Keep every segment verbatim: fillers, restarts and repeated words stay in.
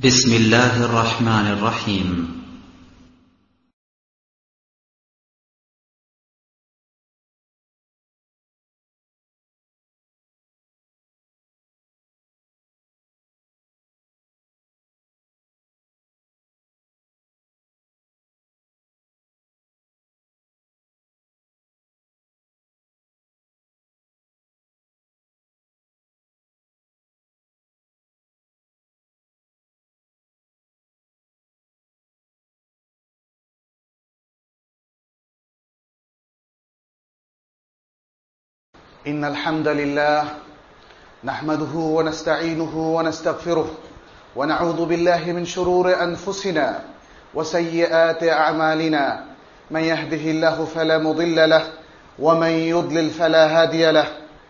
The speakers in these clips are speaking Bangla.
بسم الله الرحمن الرحيم. إن الحمد لله نحمده ونستعينه ونستغفره ونعوذ بالله من شرور أنفسنا وسيئات أعمالنا من يهده الله فلا مضل له ومن يضلل فلا هادي له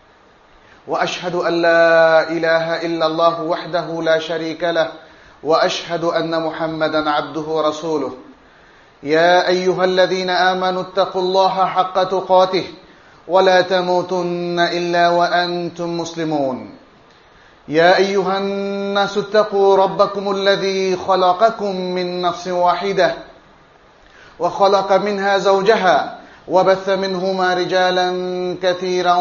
وأشهد أن لا إله إلا الله وحده لا شريك له وأشهد أن محمدا عبده ورسوله يا أيها الذين آمنوا اتقوا الله حق تقاته ولا تموتن إلا وأنتم مسلمون يا أيها الناس اتقوا ربكم الذي خلقكم من نفس واحدة وخلق منها زوجها وبث منهما رجالا كثيرا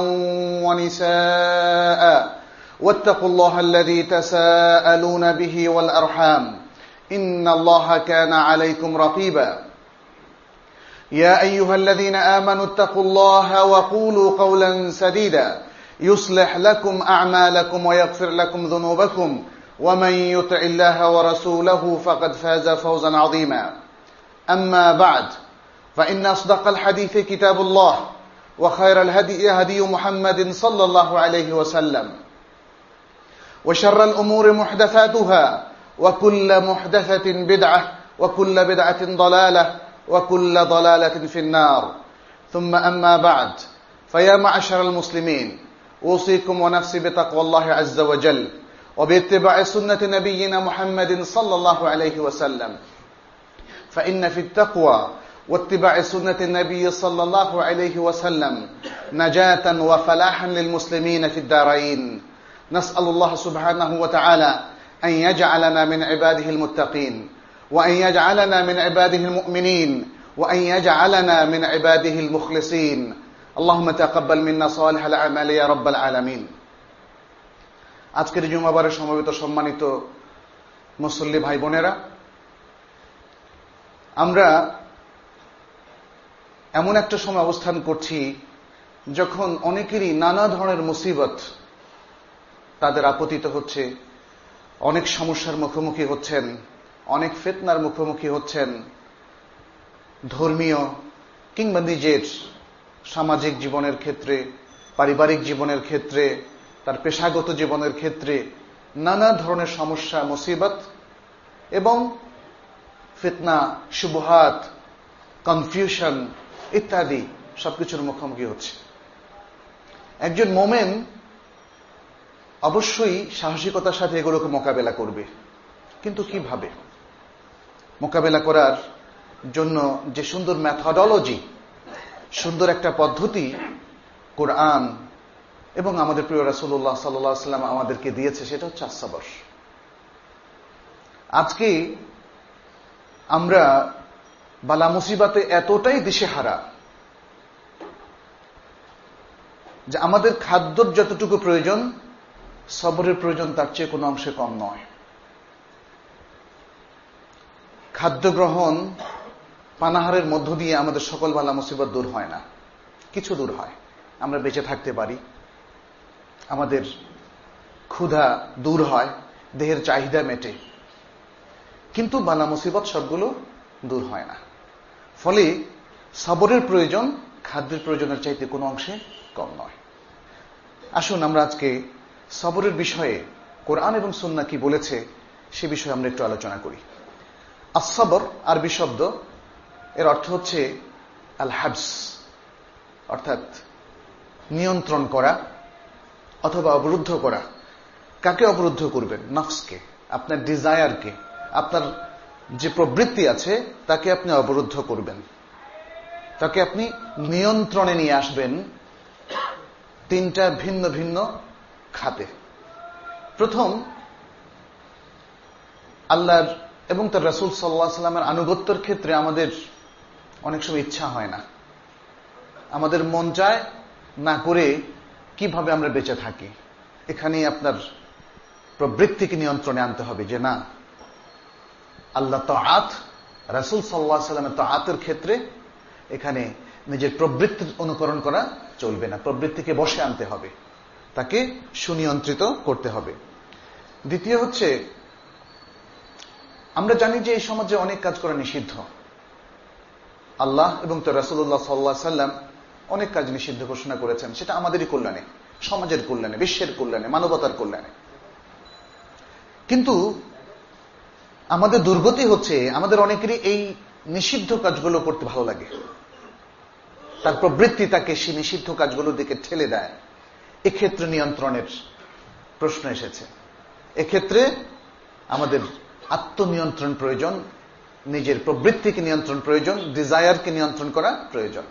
ونساء واتقوا الله الذي تساءلون به والأرحام إن الله كان عليكم رقيبا يا أيها الذين آمنوا اتقوا الله وقولوا قولا سديدا يصلح لكم أعمالكم ويغفر لكم ذنوبكم ومن يطع الله ورسوله فقد فاز فوزا عظيما أما بعد فإن أصدق الحديث كتاب الله وخير الهدي هدي محمد صلى الله عليه وسلم وشر الأمور محدثاتها وكل محدثة بدعة وكل بدعة ضلالة وكل ضلالة في النار ثم أما بعد فيا معشر المسلمين أوصيكم ونفسي بتقوى الله عز وجل وباتباع سنة نبينا محمد صلى الله عليه وسلم فإن في التقوى واتباع سنة النبي صلى الله عليه وسلم نجاة وفلاحا للمسلمين في الدارين نسأل الله سبحانه وتعالى أن يجعلنا من عباده المتقين وأن يجعلنا من عباده المؤمنين وأن يجعلنا من عباده المخلصين اللهم تقبل منا صالح الأعمال يا رب العالمين। আজকের জুমাবারে সমবেত সম্মানিত মুসল্লি ভাই বোনেরা, আমরা এমন একটা সময় অবস্থান করছি যখন অনেকেরই নানা ধরনের মুসিবত তাদের আপতিত হচ্ছে, অনেক সমস্যার মুখোমুখি হচ্ছেন, অনেক ফিতনার মুখোমুখি হচ্ছেন। ধর্মীয় কিংবা নিজের সামাজিক জীবনের ক্ষেত্রে, পারিবারিক জীবনের ক্ষেত্রে, তার পেশাগত জীবনের ক্ষেত্রে নানা ধরনের সমস্যা, মুসিবত এবং ফিতনা, শুবহাত, কনফিউশন ইত্যাদি সবকিছুর মুখোমুখি হচ্ছে। একজন মোমেন অবশ্যই সাহসিকতার সাথে এগুলোকে মোকাবেলা করবে, কিন্তু কিভাবে মোকাবেলা করার জন্য যে সুন্দর মেথডোলজি, সুন্দর একটা পদ্ধতি কোরআন এবং আমাদের প্রিয় রাসূলুল্লাহ সাল্লাল্লাহু আলাইহি ওয়াসাল্লাম আমাদেরকে দিয়েছে, সেটা হচ্ছে আস-সবর। আজকে আমরা বালা মুসিবতে এতটাই দিশেহারা যে আমাদের খাদ্যর যতটুকু প্রয়োজন, সবরের প্রয়োজন তার চেয়ে কোনো অংশে কম নয়। খাদ্য গ্রহণ, পানাহারের মধ্য দিয়ে আমাদের সকল বালা মুসিবত দূর হয় না, কিছু দূর হয়। আমরা বেঁচে থাকতে পারি, আমাদের ক্ষুধা দূর হয়, দেহের চাহিদা মেটে, কিন্তু বালা মুসিবত সবগুলো দূর হয় না। ফলে সবরের প্রয়োজন খাদ্যের প্রয়োজনের চাইতে কোনো অংশে কম নয়। আসুন আমরা আজকে সবরের বিষয়ে কোরআন এবং সুন্নাহ কি বলেছে সে বিষয়ে আমরা একটু আলোচনা করি। আস-সবর আরবি শব্দ, এর অর্থ হচ্ছে আল হাবস, অর্থাৎ নিয়ন্ত্রণ করা অথবা অবরুদ্ধ করা। কাকে অবরুদ্ধ করবেন? নফসকে, আপনার ডিজায়ারকে, আপনার যে প্রবৃত্তি আছে তাকে আপনি অবরুদ্ধ করবেন, তাকে আপনি নিয়ন্ত্রণে নিয়ে আসবেন তিনটা ভিন্ন ভিন্ন খাতে। প্রথম, আল্লাহর এবং তার রাসূল সাল্লাল্লাহু আলাইহি ওয়াসাল্লামের আনুগত্যের ক্ষেত্রে আমাদের অনেক সময় ইচ্ছা হয় না, আমাদের মন চায় না করে কিভাবে আমরা বেঁচে থাকি। এখানেই আপনার প্রবৃত্তিকে নিয়ন্ত্রণে আনতে হবে যে না, আল্লাহ তাআত, রাসূল সাল্লাল্লাহু আলাইহি ওয়াসাল্লামের তাআতের ক্ষেত্রে এখানে নিজের প্রবৃত্তির অনুকরণ করা চলবে না, প্রবৃত্তিকে বশে আনতে হবে, তাকে সুনিয়ন্ত্রিত করতে হবে। দ্বিতীয় হচ্ছে, আমরা জানি যে এই সমাজে অনেক কাজ করা নিষিদ্ধ। আল্লাহ এবং তার রাসূলুল্লাহ সাল্লাল্লাহু আলাইহি ওয়াসাল্লাম অনেক কাজ নিষিদ্ধ ঘোষণা করেছেন, সেটা আমাদেরই কল্যাণে, সমাজের কল্যাণে, বিশ্বের কল্যাণে, মানবতার কল্যাণে। কিন্তু আমাদের দুর্গতি হচ্ছে, আমাদের অনেকেরই এই নিষিদ্ধ কাজগুলো করতে ভালো লাগে, তার প্রবৃত্তি তাকে সেই নিষিদ্ধ কাজগুলোর দিকে ঠেলে দেয়। এক্ষেত্রে নিয়ন্ত্রণের প্রশ্ন এসেছে। এক্ষেত্রে আমাদের আত্মনিয়ন্ত্রণ প্রয়োজন, নিজের প্রবৃত্তিকে নিয়ন্ত্রণ প্রয়োজন, ডিজায়ারকে নিয়ন্ত্রণ করা প্রয়োজন।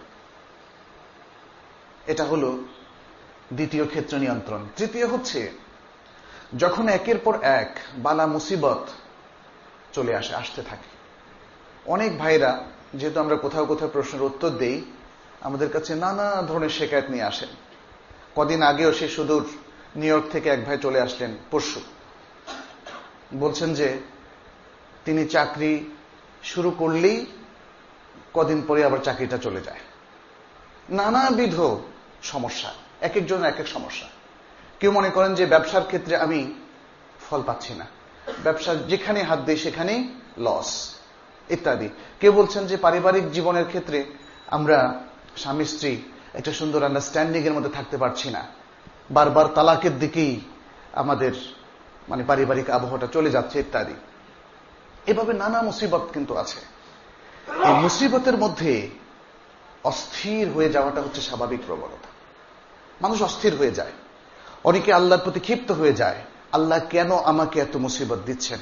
এটা হলো দ্বিতীয় ক্ষেত্র, নিয়ন্ত্রণ। তৃতীয় হচ্ছে, যখন একের পর এক বালা মুসিবত চলে আসে, আসতে থাকে, অনেক ভাইরা, যেহেতু আমরা কোথাও কোথাও প্রশ্নের উত্তর দেই, আমাদের কাছে নানা ধরনের শিকায়েত নিয়ে আসেন। কদিন আগেও সে সুদূর নিউ ইয়র্ক থেকে এক ভাই চলে আসলেন পরশু, বলছেন যে তিনি চাকরি শুরু করলেই কদিন পরে আবার চাকরিটা চলে যায়। নানাবিধ সমস্যা, এক একজনের এক এক সমস্যা। কেউ মনে করেন যে ব্যবসার ক্ষেত্রে আমি ফল পাচ্ছি না, ব্যবসা যেখানে হাত দেয় সেখানেই লস ইত্যাদি। কেউ বলছেন যে পারিবারিক জীবনের ক্ষেত্রে আমরা স্বামী স্ত্রী একটা সুন্দর আন্ডারস্ট্যান্ডিং এর মধ্যে থাকতে পারছি না, বারবার তালাকের দিকেই আমাদের মানে পারিবারিক আবহাওয়াটা চলে যাচ্ছে ইত্যাদি। এভাবে নানা মুসিবত কিন্তু আছে। এই মুসিবতের মধ্যে অস্থির হয়ে যাওয়াটা হচ্ছে স্বাভাবিক প্রবণতা। মানুষ অস্থির হয়ে যায়, অনেকে আল্লাহর প্রতি ক্ষিপ্ত হয়ে যায়, আল্লাহ কেন আমাকে এত মুসিবত দিচ্ছেন,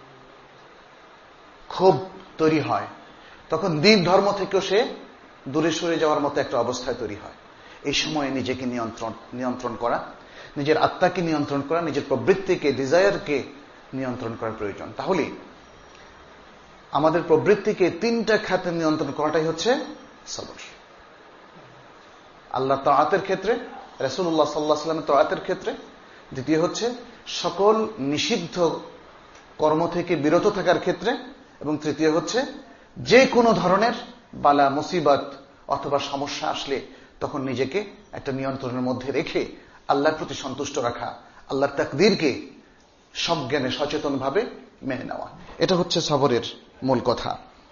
ক্ষোভ তৈরি হয়। তখন দিন ধর্ম থেকেও সে দূরে সরে যাওয়ার মতো একটা অবস্থায় তৈরি হয়। এই সময়ে নিজেকে নিয়ন্ত্রণ নিয়ন্ত্রণ করা, নিজের আত্মাকে নিয়ন্ত্রণ করা, নিজের প্রবৃত্তিকে, ডিজায়ারকে নিয়ন্ত্রণ করা প্রয়োজন। তাহলে আমাদের প্রবৃত্তিকে তিনটা খাতে নিয়ন্ত্রণ করাটাই হচ্ছে সবর। আল্লাহ তাআতের ক্ষেত্রে, রাসূলুল্লাহ সাল্লাল্লাহু আলাইহি ওয়াসাল্লামের তাআতের ক্ষেত্রে। দ্বিতীয় হচ্ছে সকল নিষিদ্ধ কর্ম থেকে বিরত থাকার ক্ষেত্রে। এবং তৃতীয় হচ্ছে যে কোনো ধরনের বালা মুসিবত অথবা সমস্যা আসলে তখন নিজেকে একটা নিয়ন্ত্রণের মধ্যে রেখে আল্লাহর প্রতি সন্তুষ্ট রাখা, আল্লাহর তাকদীরকে সজ্ঞানে সচেতনভাবে মেনে নেওয়া। এটা হচ্ছে সবরের মূল কথা।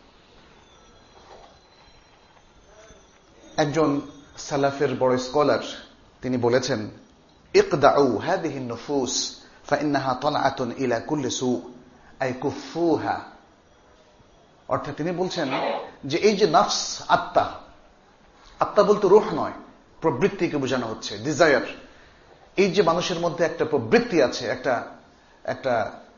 একজন সালাফের বড় স্কলার তিনি বলেছেন, ইকদাউ হাদিহি নুফুস ফাইন্নাহা তালআতুন ইলা কুল্লি সু, আই কুফুহা। অর্থাৎ তিনি বলছেন যে এই যে নফস, আত্মা, আত্মা বলতে রূহ নয়, প্রবৃত্তিকে বোঝানো হচ্ছে, ডিজায়ার। এই যে মানুষের মধ্যে একটা প্রবৃত্তি আছে, একটা একটা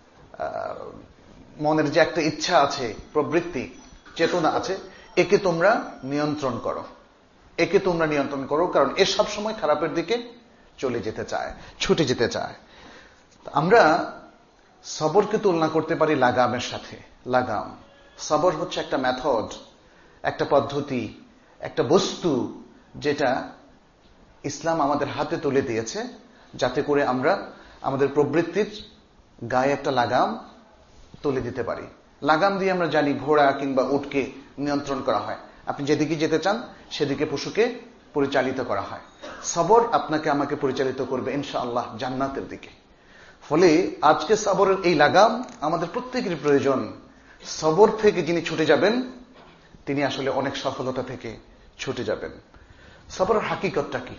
মনের যে একটা ইচ্ছা আছে, প্রবৃত্তি, চেতনা আছে, একে তোমরা নিয়ন্ত্রণ করো, একে তোমরা নিয়ন্ত্রণ করো, কারণ এ সব সময় খারাপের দিকে চলে যেতে চায়, ছুটে যেতে চায়। আমরা সবরকে তুলনা করতে পারি লাগামের সাথে। লাগাম, সবর হচ্ছে একটা মেথড, একটা পদ্ধতি, একটা বস্তু যেটা ইসলাম আমাদের হাতে তুলে দিয়েছে, যাতে করে আমরা আমাদের প্রবৃত্তির গায়ে একটা লাগাম তুলে দিতে পারি। লাগাম দিয়ে আমরা জানি ঘোড়া কিংবা উটকে নিয়ন্ত্রণ করা হয়, আপনি যেদিকে যেতে চান সেদিকে পশুকে পরিচালিত করা হয়। সবর আপনাকে আমাকে পরিচালিত করবে ইনশাআল্লাহ জান্নাতের দিকে। ফলে আজকে সবরের এই লাগাম আমাদের প্রত্যেকের প্রয়োজন। সবর থেকে যিনি ছুটে যাবেন তিনি আসলে অনেক সফলতা থেকে ছুটে যাবেন। সবরের হাকিকতটা কি?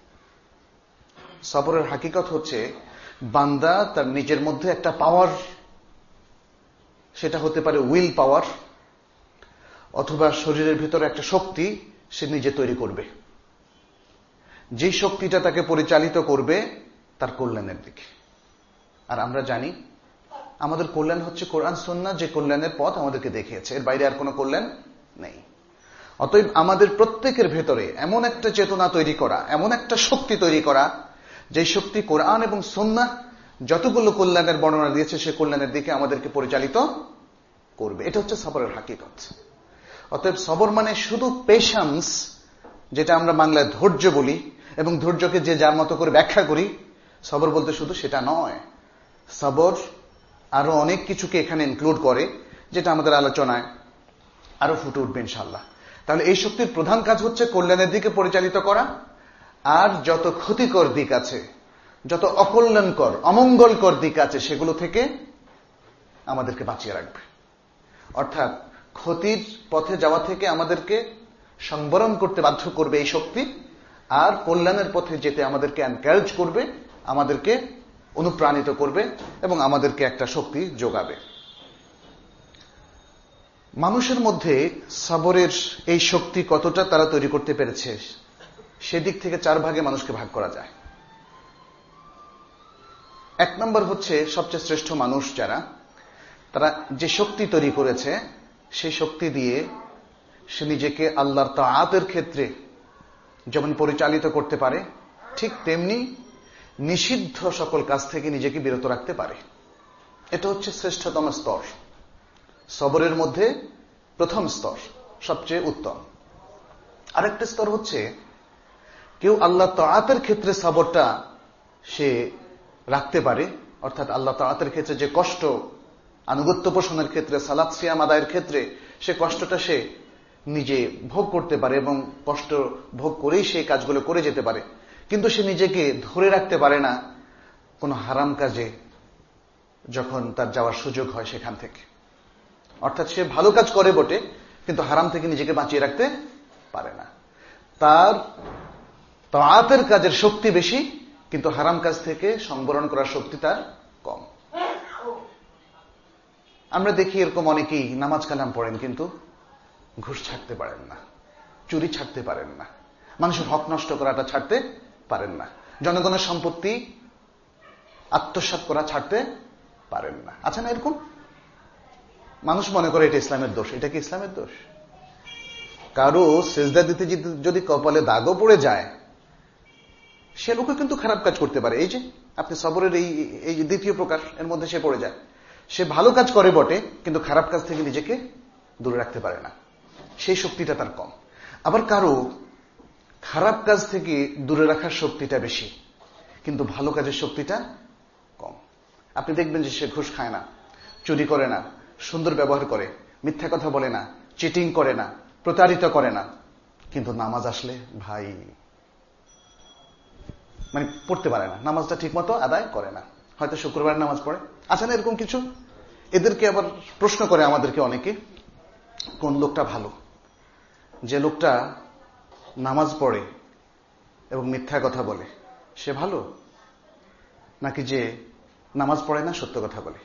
সবরের হাকিকত হচ্ছে বান্দা তার নিজের মধ্যে একটা পাওয়ার, সেটা হতে পারে উইল পাওয়ার, অথবা শরীরের ভিতরে একটা শক্তি সে নিজে তৈরি করবে, যে শক্তিটা তাকে পরিচালিত করবে তার কল্যাণের দিকে। আর আমরা জানি আমাদের কল্যাণ হচ্ছে কোরআন সুন্নাহ, যে কল্যাণের পথ আমাদেরকে দেখিয়েছে, এর বাইরে আর কোনো কল্যাণ নেই। অতএব আমাদের প্রত্যেকের ভেতরে এমন একটা চেতনা তৈরি করা, এমন একটা শক্তি তৈরি করা, যে শক্তি কোরআন এবং সুন্নাহ যতগুলো কল্যাণের বর্ণনা দিয়েছে সে কল্যাণের দিকে আমাদেরকে পরিচালিত করবে। এটা হচ্ছে সবরের হাকিকত। অতএব সবর মানে শুধু পেশেন্স, যেটা আমরা বাংলায় ধৈর্য বলি এবং ধৈর্যকে যে যার মতো করে ব্যাখ্যা করি, সবর বলতে শুধু সেটা নয়। সবর আরো অনেক কিছুকে এখানে ইনক্লুড করে, যেটা আমাদের আলোচনায় আরো ফুটে উঠবে ইনশাআল্লাহ। তাহলে এই শক্তির প্রধান কাজ হচ্ছে কল্যাণের দিকে পরিচালিত করা, আর যত ক্ষতিকর দিক আছে, যত অকল্যাণকর অমঙ্গলকর দিক আছে, সেগুলো থেকে আমাদেরকে বাঁচিয়ে রাখবে। অর্থাৎ ক্ষতির পথে যাওয়া থেকে আমাদেরকে সংবরণ করতে বাধ্য করবে এই শক্তি, আর কল্যাণের পথে যেতে আমাদেরকে এনকারেজ করবে, আমাদেরকে অনুপ্রাণিত করবে এবং আমাদেরকে একটা শক্তি যোগাবে। মানুষের মধ্যে সবরের এই শক্তি কতটা তারা তৈরি করতে পেরেছে, সেদিক থেকে চার ভাগে মানুষকে ভাগ করা যায়। এক নম্বর হচ্ছে সবচেয়ে শ্রেষ্ঠ মানুষ যারা, তারা যে শক্তি তৈরি করেছে সেই শক্তি দিয়ে সে নিজেকে আল্লাহর তাআতের ক্ষেত্রে যেমন পরিচালিত করতে পারে, ঠিক তেমনি নিষিদ্ধ সকল কাজ থেকে নিজেকে বিরত রাখতে পারে। এটা হচ্ছে শ্রেষ্ঠতম স্তর, সবরের মধ্যে প্রথম স্তর, সবচেয়ে উত্তম। আরেকটা স্তর হচ্ছে কেউ আল্লাহ তাআতের ক্ষেত্রে সবরটা সে রাখতে পারে, অর্থাৎ আল্লাহ তাআতের ক্ষেত্রে যে কষ্ট, আনুগত্য পোষণের ক্ষেত্রে, সালাত সিয়াম আদায়ের ক্ষেত্রে সে কষ্টটা সে নিজে ভোগ করতে পারে এবং কষ্ট ভোগ করেই সেই কাজগুলো করে যেতে পারে, কিন্তু সে নিজেকে ধরে রাখতে পারে না কোনো হারাম কাজে যখন তার যাওয়ার সুযোগ হয় সেখান থেকে। অর্থাৎ সে ভালো কাজ করে বটে, কিন্তু হারাম থেকে নিজেকে বাঁচিয়ে রাখতে পারে না। তার তাআতের কাজের শক্তি বেশি, কিন্তু হারাম কাজ থেকে সংবরণ করার শক্তি তার কম। আমরা দেখি এরকম অনেকেই নামাজ কালাম পড়েন, কিন্তু ঘুষ ছাড়তে পারেন না, চুরি ছাড়তে পারেন না, মানুষের হক নষ্ট করাটা ছাড়তে পারেন না, জনগণের সম্পত্তি আত্মসাৎ করা ছাড়তে পারেন না। আছে না এরকম মানুষ? মনে করে এটা ইসলামের দোষ। এটা কি ইসলামের দোষ? কারো সেজদা দিতে যদি কপালে দাগও পড়ে যায়, সে লোকও কিন্তু খারাপ কাজ করতে পারে। এই যে আপনি সবরের এই এই দ্বিতীয় প্রকার, এর মধ্যে সে পড়ে যায়। সে ভালো কাজ করে বটে, কিন্তু খারাপ কাজ থেকে নিজেকে দূরে রাখতে পারে না, সেই শক্তিটা তার কম। আবার কারো খারাপ কাজ থেকে দূরে রাখার শক্তিটা বেশি, কিন্তু ভালো কাজের শক্তিটা কম। আপনি দেখবেন যে সে ঘুষ খায় না, চুরি করে না, সুন্দর ব্যবহার করে, মিথ্যা কথা বলে না, চিটিং করে না, প্রতারিত করে না, কিন্তু নামাজ আসলে ভাই মানে পড়তে পারে না, নামাজটা ঠিক মতো আদায় করে না, হয়তো শুক্রবার নামাজ পড়ে। আছে না এরকম কিছু? এদেরকে আবার প্রশ্ন করে আমাদেরকে অনেকে, কোন লোকটা ভালো? যে লোকটা নামাজ পড়ে এবং মিথ্যা কথা বলে সে ভালো, নাকি যে নামাজ পড়ে না সত্য কথা বলে?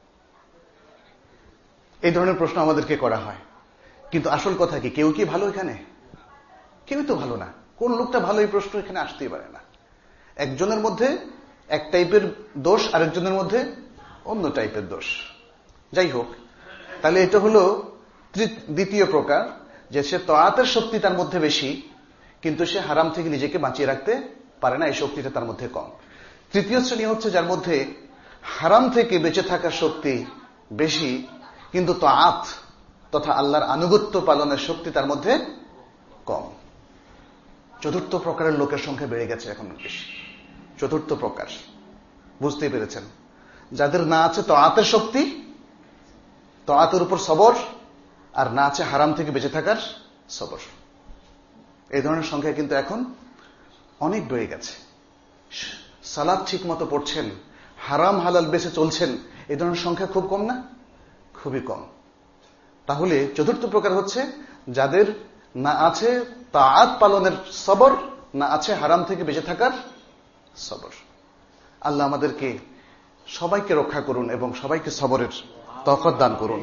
এই ধরনের প্রশ্ন আমাদেরকে করা হয়। কিন্তু আসল কথা কি, কেউ কি ভালো এখানে? কেউই তো ভালো না। কোন লোকটা ভালো, এই প্রশ্ন এখানে আসতেই পারে না। একজনের মধ্যে এক টাইপের দোষ, আরেকজনের মধ্যে অন্য টাইপের দোষ। যাই হোক, তাহলে এটা হলো দ্বিতীয় প্রকার, যে সে তাআতের শক্তি তার মধ্যে বেশি, কিন্তু সে হারাম থেকে নিজেকে বাঁচিয়ে রাখতে পারে না, এই শক্তিটা তার মধ্যে কম। তৃতীয় শ্রেণী হচ্ছে যার মধ্যে হারাম থেকে বেঁচে থাকার শক্তি বেশি, কিন্তু তাআত তথা আল্লাহর আনুগত্য পালনের শক্তি তার মধ্যে কম। চতুর্থ প্রকারের লোকের সংখ্যা বেড়ে গেছে এখন বেশি। চতুর্থ প্রকার বুঝতেই পেরেছেন, যাদের না আছে তাআতের শক্তি, তাআতের উপর সবর, আর না আছে হারাম থেকে বেঁচে থাকার সবর। এই ধরনের সংখ্যা কিন্তু এখন অনেক বেড়ে গেছে। সালাত ঠিক মতো পড়ছেন, হারাম হালাল বেঁচে চলছেন, এই ধরনের সংখ্যা খুব কম না? খুবই কম। তাহলে চতুর্থ প্রকার হচ্ছে যাদের না আছে তাআত পালনের সবর, না আছে হারাম থেকে বেঁচে থাকার সবর। আল্লাহ আমাদেরকে সবাইকে রক্ষা করুন এবং সবাইকে সবরের তৌফিক দান করুন।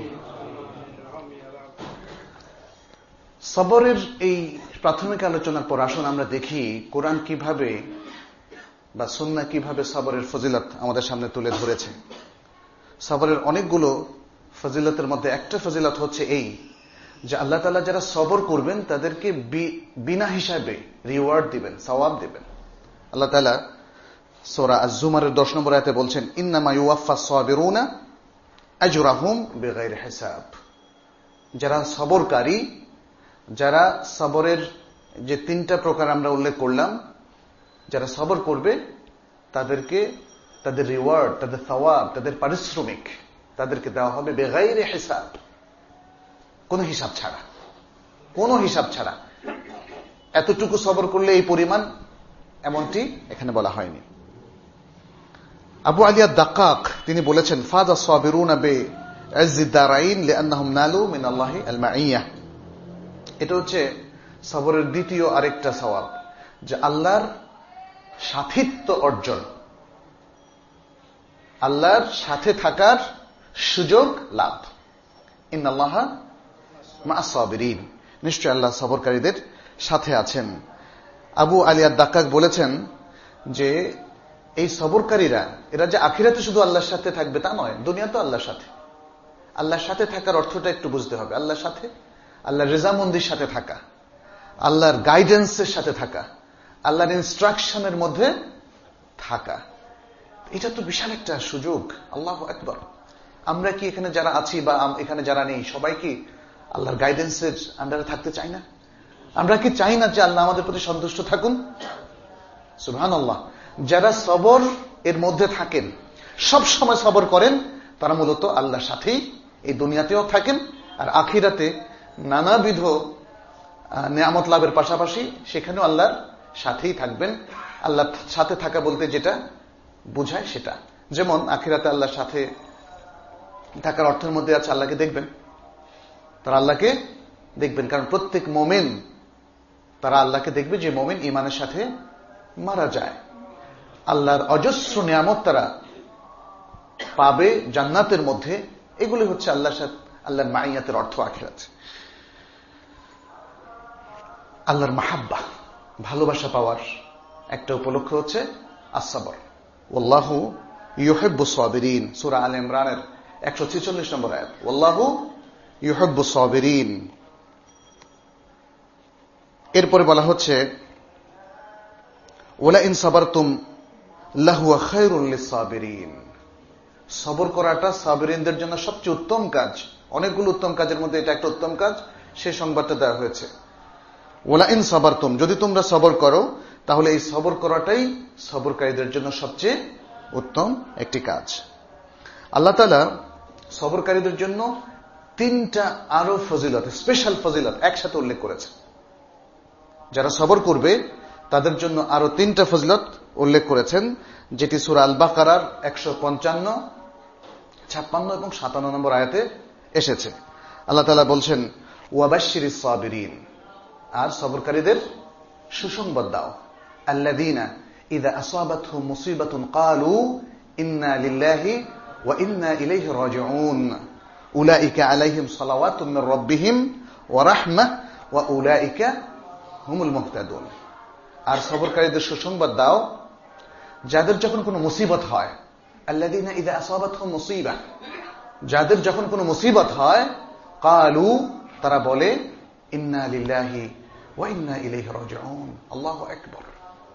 সবরের এই প্রাথমিক আলোচনার পর আসুন আমরা দেখি কোরআন কিভাবে বা সুন্নাহ কিভাবে সবরের ফজিলত আমাদের সামনে তুলে ধরেছে। সবরের অনেকগুলো ফজিলতের মধ্যে একটা ফজিলত হচ্ছে এই, যে আল্লাহ তাআলা যারা সবর করবেন তাদেরকে বিনা হিসাবে রিওয়ার্ড দিবেন, সওয়াব দিবেন। আল্লাহ তাআলা সূরা আজ-জুমারের দশ নম্বর আয়াতে বলছেন, ইন্নামা ইউওয়াফফাস সাবিরুনা আজরাহুম বিগাইরি হিসাব। যারা সবরকারী, যারা সবরের যে তিনটা প্রকার আমরা উল্লেখ করলাম, যারা সবর করবে তাদেরকে তাদের রিওয়ার্ড, তাদের সওয়াব, তাদের পারিশ্রমিক তাদেরকে দেওয়া হবে বেগাইরে হিসাব, কোন হিসাব ছাড়া, কোন হিসাব ছাড়া। এতটুকু সবর করলে এই পরিমাণ, এমনটি এখানে বলা হয়নি। আবু আলী আদ-দাক্কাক তিনি বলেছেন, ফাযা সাবিরুনা বি'ইজ্জিদ দারাইন লিআন্নাহুম নালু মিন আল্লাহি আল-মাইয়্যা। এটা হচ্ছে সবরের দ্বিতীয় আরেকটা সওয়াব, যে আল্লাহর সাথিত্ব অর্জন, আল্লাহর সাথে থাকার সুযোগ লাভ। ইন্নাল্লাহা মা'আস সাবিরিন, নিশ্চয় আল্লাহ সবরকারীদের সাথে আছেন। আবু আলী আদ-দাক্কাক বলেছেন যে এই সবরকারীরা এরা যে আখিরাতে শুধু আল্লাহর সাথে থাকবে তা নয়, দুনিয়া তো আল্লাহর সাথে। আল্লাহর সাথে থাকার অর্থটা একটু বুঝতে হবে। আল্লাহর সাথে, আল্লাহর রেজামন্দির সাথে থাকা, আল্লাহর গাইডেন্সের সাথে থাকা, আল্লাহর ইনস্ট্রাকশনের মধ্যে থাকা, এটা তো বিশাল একটা সুযোগ। আল্লাহু আকবার। আমরা কি এখানে যারা আছি বা এখানে যারা নেই, সবাই কি আল্লাহর গাইডেন্সের আন্ডারে থাকতে চাই না? আমরা কি চাই না যে আল্লাহ আমাদের প্রতি সন্তুষ্ট থাকুন? সুবহানাল্লাহ। যারা সবর এর মধ্যে থাকেন, সব সময় সবর করেন, তারা মূলত আল্লাহর সাথেই এই দুনিয়াতেও থাকেন, আর আখিরাতে নানাবিধ নিয়ামত লাভের পাশাপাশি সেখানেও আল্লাহর সাথেই থাকবেন। আল্লাহর সাথে থাকা বলতে যেটা বুঝায় সেটা, যেমন আখিরাতে আল্লাহর সাথে থাকার অর্থের মধ্যে আছে আল্লাহকে দেখবেন, তারা আল্লাহকে দেখবেন। কারণ প্রত্যেক মোমেন তারা আল্লাহকে দেখবে যে মোমেন ঈমানের সাথে মারা যায়। আল্লাহর অজস্র নিয়ামত তারা পাবে জান্নাতের মধ্যে। এগুলি হচ্ছে আল্লাহর সাথে, আল্লাহর মাইয়াতের অর্থ আখিরাত। আল্লাহর মাহাব্বা, ভালোবাসা পাওয়ার একটা উপলক্ষ হচ্ছে আস-সাবর। ওয়াল্লাহু ইউহিব্বুস সাবিরিন, সূরা আলে ইমরানের একশো ছেচল্লিশ নম্বর আয়াত। ওয়াল্লাহু ইউহিব্বুস সাবিরিন। এরপরে বলা হচ্ছে, ওয়ালা ইন সাবারতুম লাহুয়া খায়রুল লিস-সাবিরিন। সবর করাটা সাবিরিনদের জন্য সবচেয়ে উত্তম কাজ। অনেকগুলো উত্তম কাজের মধ্যে এটা একটা উত্তম কাজ, সেই সংবাদটা দেওয়া হয়েছে। ওয়ালা ইন সাবারতুম, যদি তোমরা সবর করো, তাহলে এই সবর করাটাই সবরকারীদের জন্য সবচেয়ে উত্তম একটি কাজ। আল্লাহ তাআলা সবরকারীদের জন্য তিনটা আরো ফজিলত, স্পেশাল ফজিলত একসাথে উল্লেখ করেছে। যারা সবর করবে তাদের জন্য আরো তিনটা ফজিলত উল্লেখ করেছেন, যেটি সূরা আল বাকারার একশো পঞ্চান্ন, ছাপ্পান্ন এবং সাতান্ন নম্বর আয়াতে এসেছে। আল্লাহ তাআলা বলছেন, ওয়াবাশশিরিস সাবিরিন, আর সবরকারীদের সুসংবাদ দাও। আল্লাযীনা ইযা আসাবাতহুম মুসিবাতুন ক্বালু ইন্না লিল্লাহি ওয়া ইন্না ইলাইহি রাজিউন উলাইকা আলাইহিম সালাওয়াতুম মির রাব্বিহিম ওয়া রাহমাহ ওয়া উলাইকা হুমুল মুহতাদুন। আর সবরকারীদের সুসংবাদ দাও যাদের যখন কোনো মুসিবত হয়। আল্লাযীনা ইযা আসাবাতহুম মুসিবা, যাদের যখন কোনো মুসিবত হয়, ক্বালু, তারা বলে, ইন্না লিল্লাহি ওয়া ইন্না ইলাইহি রাজিউন। আল্লাহু আকবার।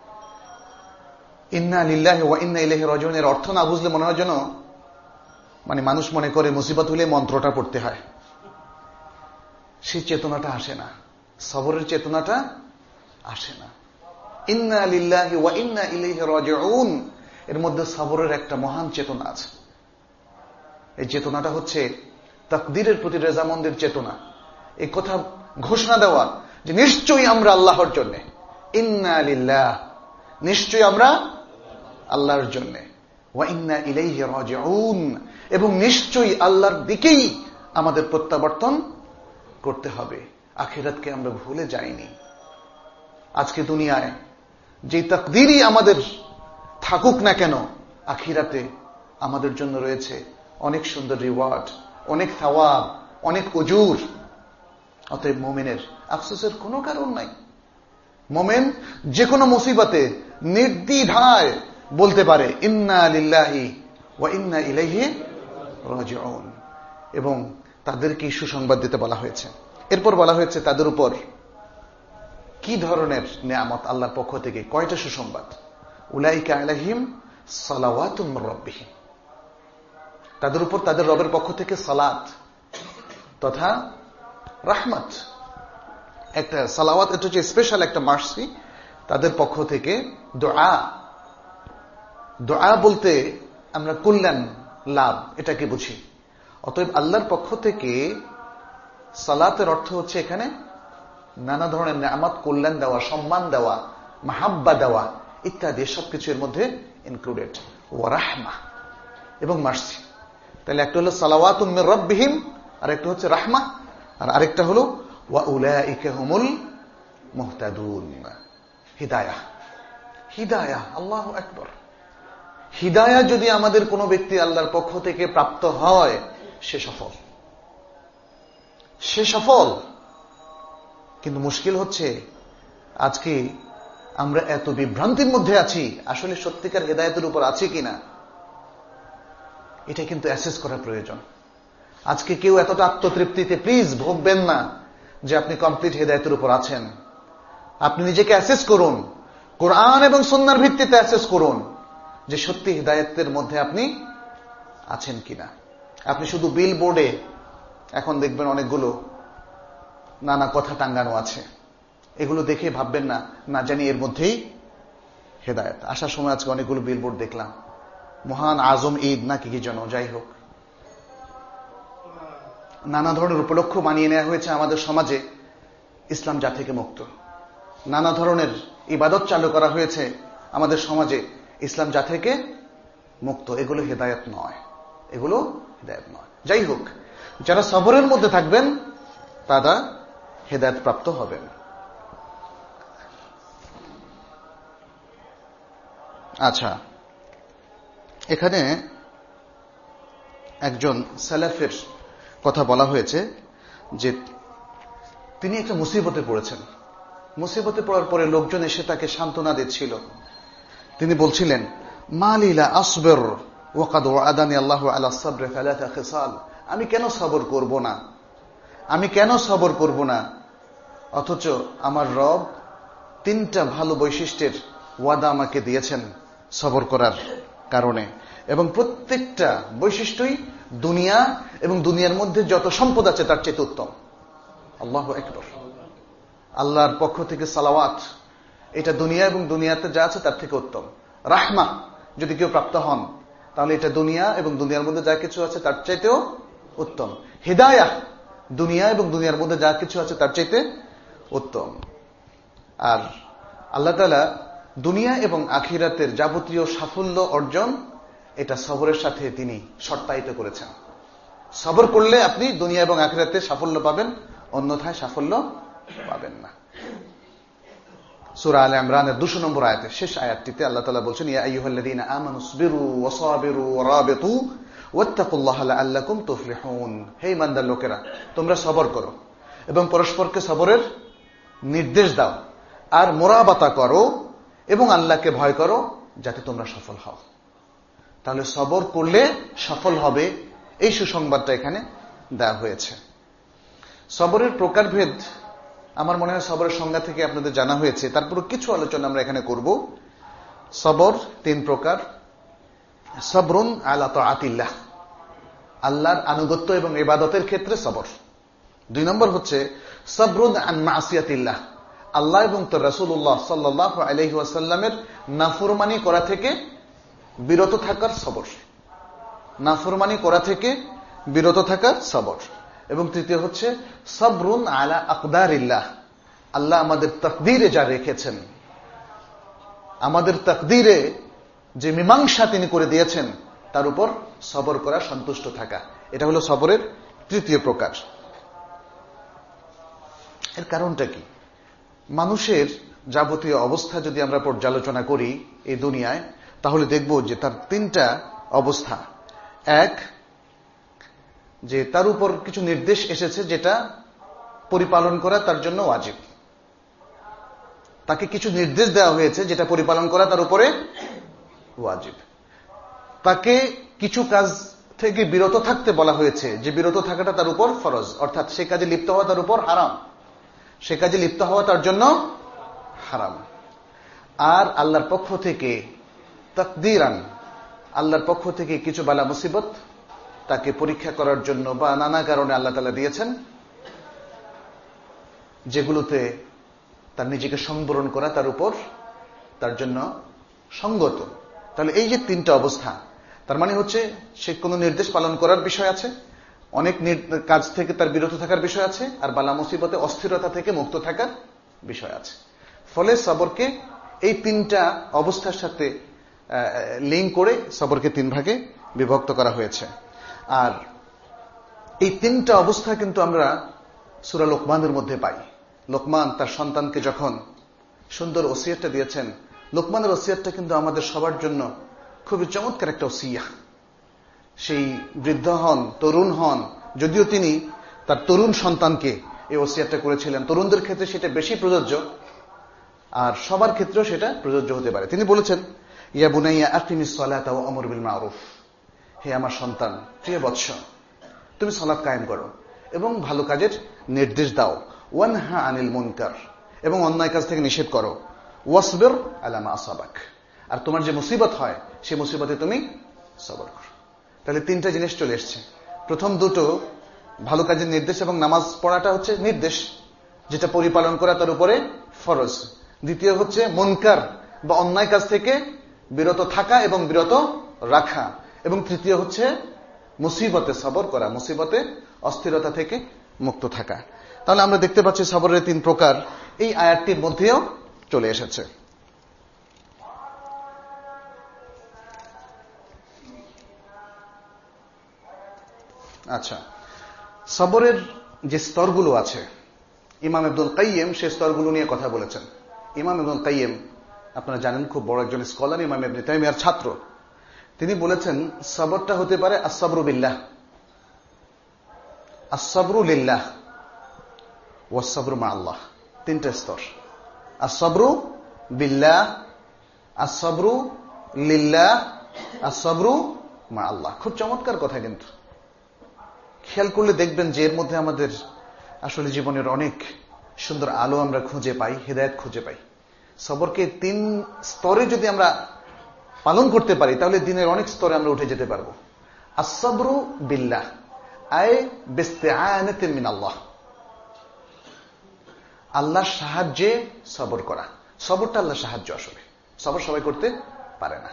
ইন্না লিল্লাহি ওয়া ইন্না ইলাইহি রাজিউন এর অর্থ না বুঝলে মনে হয় যেন মানে মানুষ মনে করে মুসিবত হলে মন্ত্রটা পড়তে হয়, সেই চেতনাটা আসে না, সবরের চেতনাটা আসে না। ইন্না লিল্লাহি ওয়া ইন্না ইলাইহি রাজিউন এর মধ্যে সবরের একটা মহান চেতনা আছে। এই চেতনাটা হচ্ছে তাকদীরের প্রতি রেজামন্দের চেতনা। এই কথা ঘোষণা দেওয়া যে নিশ্চয়ই আমরা আল্লাহর জন্য, ইন্না লিল্লাহ, নিশ্চয়ই আমরা আল্লাহর জন্য, ওয়া ইন্না ইলাইহি রাজিউন, এবং নিশ্চয়ই আল্লাহর দিকেই আমাদের প্রত্যাবর্তন করতে হবে। আখিরাতকে আমরা ভুলে যাইনি। আজকে দুনিয়ায় যে তাকদীরই আমাদের থাকুক না কেন, আখিরাতে আমাদের জন্য রয়েছে অনেক সুন্দর রিওয়ার্ড, অনেক সওয়াব, অনেক উজুর। অতএব মুমিনের আফসোসের কোনো কারণ নাই। মুমিন যে কোনো মুসিবতে নির্দ্বিধায় বলতে পারে, ইন্না লিল্লাহি ওয়া ইন্না ইলাইহি রাজিউন, এবং তাদেরকে সুসংবাদ দিতে বলা হয়েছে। এরপর বলা হয়েছে তাদের উপর কি ধরনের নিয়ামত আল্লাহর পক্ষ থেকে, কয়টা সুসংবাদ। উলাইকা আলাইহিম সালাওয়াতুম মির রাব্বিহিম, তাদের উপর তাদের রবের পক্ষ থেকে সালাত তথা রাহমাত, একটা সালাওয়াত, এটা হচ্ছে স্পেশাল একটা মার্সি তাদের পক্ষ থেকে। দোয়া, দোয়া বলতে আমরা কল্যাণ লাভ এটাকে বুঝি। অতএব আল্লাহর পক্ষ থেকে সালাতের অর্থ হচ্ছে এখানে নানা ধরনের নিয়ামত, কল্যাণ দেওয়া, সম্মান দেওয়া, মাহাব্বা দেওয়া ইত্যাদি সবকিছু এর মধ্যে ইনক্লুডেড। ওয়া রাহমা এবং মার্সি। তাহলে একটা হলো সালাওয়াতুম মির রাব্বিহিম, আর একটা হচ্ছে রাহমা, আর আরেকটা হলো ওয়া উলাইকা হুমুল মুহতাদুন, হিদায়াহ। হিদায়াহ, আল্লাহু আকবার। হিদায়াহ যদি আমাদের কোনো ব্যক্তি আল্লাহর পক্ষ থেকে প্রাপ্ত হয়, সে সফল, সে সফল। কিন্তু মুশকিল হচ্ছে আজকে আমরা এত বিভ্রান্তির মধ্যে আছি, আসলে সত্যিকার হেদায়েতের উপর আছি কিনা এটা কিন্তু অ্যাসেস করা প্রয়োজন। আজকে কেউ এতটা আত্মতৃপ্তিতে প্লিজ ভোগবেন না যে আপনি কমপ্লিট হেদায়েতের উপর আছেন। আপনি নিজেকে অ্যাসেস করুন, কোরআন এবং সুন্নাহর ভিত্তিতে অ্যাসেস করুন যে সত্যি হেদায়েতের মধ্যে আপনি আছেন কিনা। আপনি শুধু বিল বোর্ডে এখন দেখবেন অনেকগুলো নানা কথা টাঙ্গানো আছে, এগুলো দেখে ভাববেন না না জানি এর মধ্যেই হেদায়েত। আসার সময় আজকে অনেকগুলো বিলবোর্ড দেখলাম, মহান আজম ঈদ নাকি কি যেন, যাই হোক, নানা ধরনের উপলক্ষ বানিয়ে নেওয়া হয়েছে আমাদের সমাজে ইসলাম যা থেকে মুক্ত। নানা ধরনের ইবাদত চালু করা হয়েছে আমাদের সমাজে ইসলাম যা থেকে মুক্ত। এগুলো হেদায়েত নয়, এগুলো হেদায়েত নয়। যাই হোক, যারা সবরের মধ্যে থাকবেন তারা হেদায়েত প্রাপ্ত হবেন। আচ্ছা, এখানে একজন সালাফের কথা বলা হয়েছে যে তিনি একটা মুসিবতে পড়েছেন। মুসিবতে পড়ার পরে লোকজন এসে তাকে সান্ত্বনা দিচ্ছিল। তিনি বলছিলেন, মালিলা আসবির ওয়াকাদ ওয়াদানি আল্লাহু আলা সাবরি সালাসা খিসাল, আমি কেন সবর করব না, আমি কেন সবর করব না, অথচ আমার রব তিনটা ভালো বৈশিষ্ট্যের ওয়াদা আমাকে দিয়েছেন সবর করার কারণে, এবং প্রত্যেকটা বৈশিষ্ট্যই দুনিয়া এবং দুনিয়ার মধ্যে যত সম্পদ আছে তার চেয়ে উত্তম। আল্লাহু আকবার। আল্লাহর পক্ষ থেকে সালাওয়াত, এটা দুনিয়া এবং দুনিয়াতে যা আছে তার থেকে উত্তম। রাহমা যদি কেউ প্রাপ্ত হন তাহলে এটা দুনিয়া এবং দুনিয়ার মধ্যে যা কিছু আছে তার চাইতেও উত্তম। হিদায়াহ, দুনিয়া এবং দুনিয়ার মধ্যে যা কিছু আছে তার চাইতে উত্তম। আর আল্লাহ তাআলা দুনিয়া এবং আখিরাতের যাবতীয় সাফল্য অর্জন এটা সবরের সাথে তিনি শর্তায়িত করেছেন। সবর করলে আপনি দুনিয়া এবং আখিরাতে সাফল্য পাবেন, অন্যথায় সাফল্য পাবেন না। সূরা আলে ইমরানের দুশো নম্বর আয়াতে শেষ আয়াতটিতে আল্লাহ তাআলা বলছেন, ইয়া আইয়ুহাল্লাযীনা আমানুসবিরু ওয়াসাবিরু ওয়ারাবিতু ওয়াত্তাকুল্লাহা লাআল্লাকুম তুফলিহুন। হে ইমানদার লোকেরা, তোমরা সবর করো এবং পরস্পরকে সবরের নির্দেশ দাও, আর মুরাবাতা করো এবং আল্লাহকে ভয় করো যাতে তোমরা সফল হও। তাহলে সবর করলে সফল হবে, এই সুসংবাদটা এখানে দেওয়া হয়েছে। সবরের প্রকারভেদ আমার মনে হয় সবরের সংজ্ঞা থেকে আপনাদের জানা হয়েছে, তারপরে কিছু আলোচনা আমরা এখানে করব। সবর তিন প্রকার। সবরুন আলা তাআতিল্লাহ, আল্লাহর আনুগত্য এবং ইবাদতের ক্ষেত্রে সবর। দুই নম্বর হচ্ছে সবরুন আন মাসিয়াতিল্লাহ, আল্লাহ এবং তার রাসূলুল্লাহ সাল্লাল্লাহু আলাইহি ওয়াসাল্লামের নাফরমানি করা থেকে বিরত থাকার সবর, নাফরমানি করা থেকে বিরত থাকার সবর। এবং তৃতীয় হচ্ছে সবরুন আলা আকদারিল্লাহ, আল্লাহ আমাদের তাকদীরে যা রেখেছেন, আমাদের তাকদীরে যে মীমাংসা তিনি করে দিয়েছেন তার উপর সবর করা, সন্তুষ্ট থাকা, এটা হলো সবরের তৃতীয় প্রকার। এর কারণটা কি? মানুষের যাবতীয় অবস্থা যদি আমরা পর্যালোচনা করি এই দুনিয়ায়, তাহলে দেখব যে তার তিনটা অবস্থা। এক, যে তার উপর কিছু নির্দেশ এসেছে যেটা পরিপালন করা তার জন্য ওয়াজিব। তাকে কিছু নির্দেশ দেওয়া হয়েছে যেটা পরিপালন করা তার উপরে ওয়াজিব। তাকে কিছু কাজ থেকে বিরত থাকতে বলা হয়েছে, যে বিরত থাকাটা তার উপর ফরজ, অর্থাৎ সে কাজে লিপ্ত হওয়া তার উপর হারাম, সে কাজে লিপ্ত হওয়া তার জন্য হারাম। আর আল্লাহর পক্ষ থেকে তাকদীরান, আল্লাহর পক্ষ থেকে কিছু বালা মুসিবত তাকে পরীক্ষা করার জন্য বা নানা কারণে আল্লাহ তাআলা দিয়েছেন, যেগুলোতে তার নিজেকে সংবরণ করা তার উপর তার জন্য সঙ্গত। তাহলে এই যে তিনটা অবস্থা, তার মানে হচ্ছে সে কোনো নির্দেশ পালন করার বিষয় আছে, অনেক কাজ থেকে তার বিরত থাকার বিষয় আছে, আর বালা মুসিবতে অস্থিরতা থেকে মুক্ত থাকার বিষয় আছে। ফলে সবরকে এই তিনটা অবস্থার সাথে লিঙ্ক করে সবরকে তিন ভাগে বিভক্ত করা হয়েছে। আর এই তিনটা অবস্থা কিন্তু আমরা সূরা লোকমানের মধ্যে পাই। লোকমান তার সন্তানকে যখন সুন্দর ওসিয়তটা দিয়েছেন, লোকমানের ওসিয়তটা কিন্তু আমাদের সবার জন্য খুবই চমৎকার একটা ওসিয়া। সেই বৃদ্ধ হন, তরুণ হন, যদিও তিনি তার তরুণ সন্তানকে এই ওসিয়তটা করেছিলেন, তরুণদের ক্ষেত্রে সেটা বেশি প্রযোজ্য, আর সবার ক্ষেত্রেও সেটা প্রযোজ্য হতে পারে। তিনি বলেছেন, ইয়া বুনাইয়া আকিমিস সালাতা ওয়া আমর বিল মারুফ, হে আমার সন্তান, প্রিয় বৎস, তুমি সালাত কায়েম করো এবং ভালো কাজের নির্দেশ দাও, ওয়ানহা আনিল মুনকার, এবং অন্যায় কাজ থেকে নিষেধ করো, ওয়াসবির আলা মা আসাবাক, আর তোমার যে মুসিবত হয় সেই মুসিবতে তুমি সবর করো। তাহলে তিনটা জিনিস চলে এসছে। প্রথম দুটো ভালো কাজের নির্দেশ এবং নামাজ পড়াটা হচ্ছে নির্দেশ, যেটা পরিপালন করা তার উপরে ফরজ। দ্বিতীয় হচ্ছে মুনকার বা অন্যায় কাজ থেকে বিরত থাকা এবং বিরত রাখা, এবং তৃতীয় হচ্ছে মুসিবতে সবর করা, মুসিবতে অস্থিরতা থেকে মুক্ত থাকা। তাহলে আমরা দেখতে পাচ্ছি সবরের তিন প্রকার এই আয়াতটির মধ্যেও চলে এসেছে। আচ্ছা, সবরের যে স্তরগুলো আছে, ইমাম ইবনুল কাইয়িম সে স্তরগুলো নিয়ে কথা বলেছেন। ইমাম ইবনুল কাইয়িম আপনারা জানেন খুব বড় একজন স্কলার, ইমাম ইবনে তাইমিয়ার ছাত্র। তিনি বলেছেন সবরটা হতে পারে আস-সাবরু বিল্লাহ, আস-সাবরু লিল্লাহ, ওয়াস-সাবরু মা আল্লাহ। তিনটা স্তর, আস-সাবরু বিল্লাহ, আস-সাবরু লিল্লাহ, আস-সাবরু মা আল্লাহ। খুব চমৎকার কথা, কিন্তু খেয়াল করলে দেখবেন যে এর মধ্যে আমাদের আসলে জীবনের অনেক সুন্দর আলো আমরা খুঁজে পাই, হিদায়াত খুঁজে পাই। সবরকে তিন স্তরে যদি আমরা পালন করতে পারি তাহলে দিনের অনেক স্তরে আমরা উঠে যেতে পারবো। আস-সাবরু বিল্লাহ আয় বিস্তিআনাতি মিনাল্লাহ, আল্লাহর সাহায্যে সবর করা। সবরটা আল্লাহর সাহায্য, আসলে সবর সবাই করতে পারে না,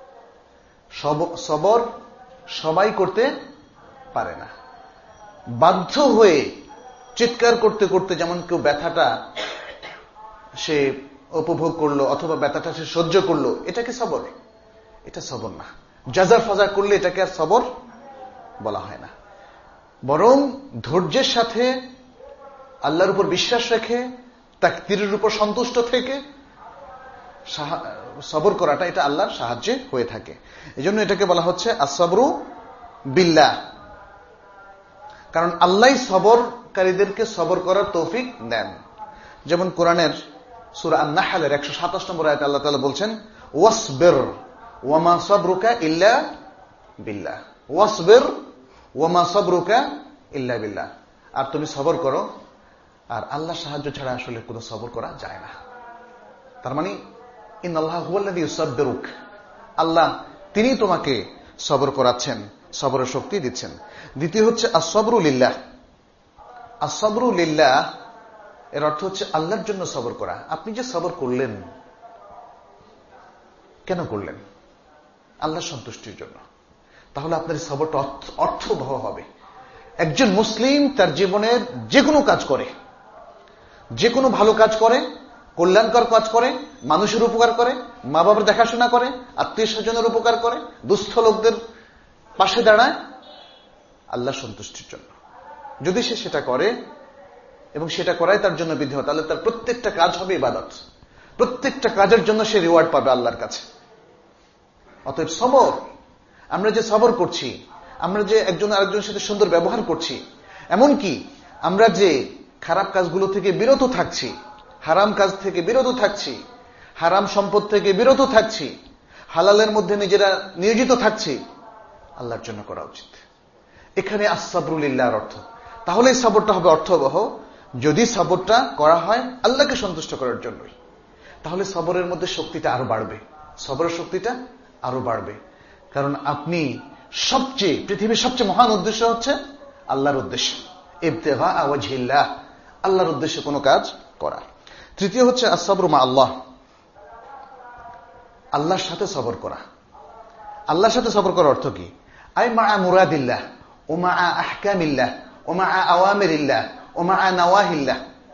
সবর সবাই করতে পারে না। বাধ্য হয়ে চিৎকার করতে করতে যেমন কেউ ব্যথাটা সে উপভোগ করলো অথবা ব্যথাটা সে সহ্য করলো, এটাকে সবর? এটা সবর না। জাজা ফাজা করলে এটাকে আর সবর বলা হয় না। বরং ধৈর্যের সাথে আল্লাহর উপর বিশ্বাস রেখে তাকদীরের উপর সন্তুষ্ট থেকে সবর করাটা, এটা আল্লাহর সাহায্যে হয়ে থাকে। এজন্য এটাকে বলা হচ্ছে আস-সাবরু বিল্লাহ, কারণ আল্লাহ সবরকারীদেরকে সবর করার তৌফিক দেন। যেমন কোরআনের সূরা আন-নাহলের একশো সাতাশ নম্বর আয়াতে আল্লাহ তাআলা বলছেন, ওয়াসবির ওয়া মা সাবরুকা ইল্লা বিল্লাহ, ওয়াসবির ওয়া মা সাবরুকা ইল্লা বিল্লাহ, আর তুমি সবর করো, আর আল্লাহর সাহায্য ছাড়া আসলে কোনো সবর করা যায় না। তার মানে ইন্নাল্লাহা হুয়াল্লাযী ইউসাব্বিরুক, আল্লাহ তিনি তোমাকে সবর করাচ্ছেন, সবরের শক্তি দিচ্ছেন। দ্বিতীয় হচ্ছে আস-সাবরু লিল্লাহ। আস-সাবরু লিল্লাহ এর অর্থ হচ্ছে আল্লাহর জন্য সবর করা। আপনি যে সবর করলেন, কেন করলেন? আল্লাহর সন্তুষ্টির জন্য। তাহলে আপনার সবরটা অর্থবহ হবে। একজন মুসলিম তার জীবনের যে কোনো কাজ করে, যে কোনো ভালো কাজ করে, কল্যাণকর কাজ করে, মানুষের উপকার করে, মা বাবার দেখাশোনা করে, আত্মীয় স্বজনের উপকার করে, দুস্থ লোকদের পাশে দাঁড়ায়, আল্লাহ সন্তুষ্টির জন্য। যদি সে সেটা করে এবং সেটা করাই তার জন্য বিধেয়, তাহলে তার প্রত্যেকটা কাজ হবে ইবাদত, প্রত্যেকটা কাজের জন্য সে রিওয়ার্ড পাবে আল্লাহর কাছে। অতএব সবর, আমরা যে সবর করছি, আমরা যে একজন আরেকজনের সাথে সুন্দর ব্যবহার করছি, এমনকি আমরা যে খারাপ কাজগুলো থেকে বিরত থাকছি, হারাম কাজ থেকে বিরত থাকছি, হারাম সম্পদ থেকে বিরত থাকছি, হালালের মধ্যে নিজেরা নিয়োজিত থাকছি, আল্লাহর জন্য করা উচিত। এখানে আস-সাবরু লিল্লাহর অর্থ। তাহলে এই সবরটা হবে অর্থবহ যদি সবরটা করা হয় আল্লাহকে সন্তুষ্ট করার জন্যই। তাহলে সবরের মধ্যে শক্তিটা আরো বাড়বে, সবরের শক্তিটা আরো বাড়বে। কারণ আপনি সবচেয়ে পৃথিবীর সবচেয়ে মহান উদ্দেশ্য হচ্ছে আল্লাহর উদ্দেশ্য, ইবতিগা ওয়াজহিল্লাহ, আল্লাহর উদ্দেশ্যে কোনো কাজ করা। তৃতীয় হচ্ছে আস-সাবরু মা আল্লাহ, আল্লাহর সাথে সবর করা। আল্লাহর সাথে সবর করার অর্থ কি? আই মা মুরাদিল্লাহ ও মা আহকামিল্লাহ ও মা আওয়ামিরিল্লাহ ও মা নাওয়াহিল্লাহ।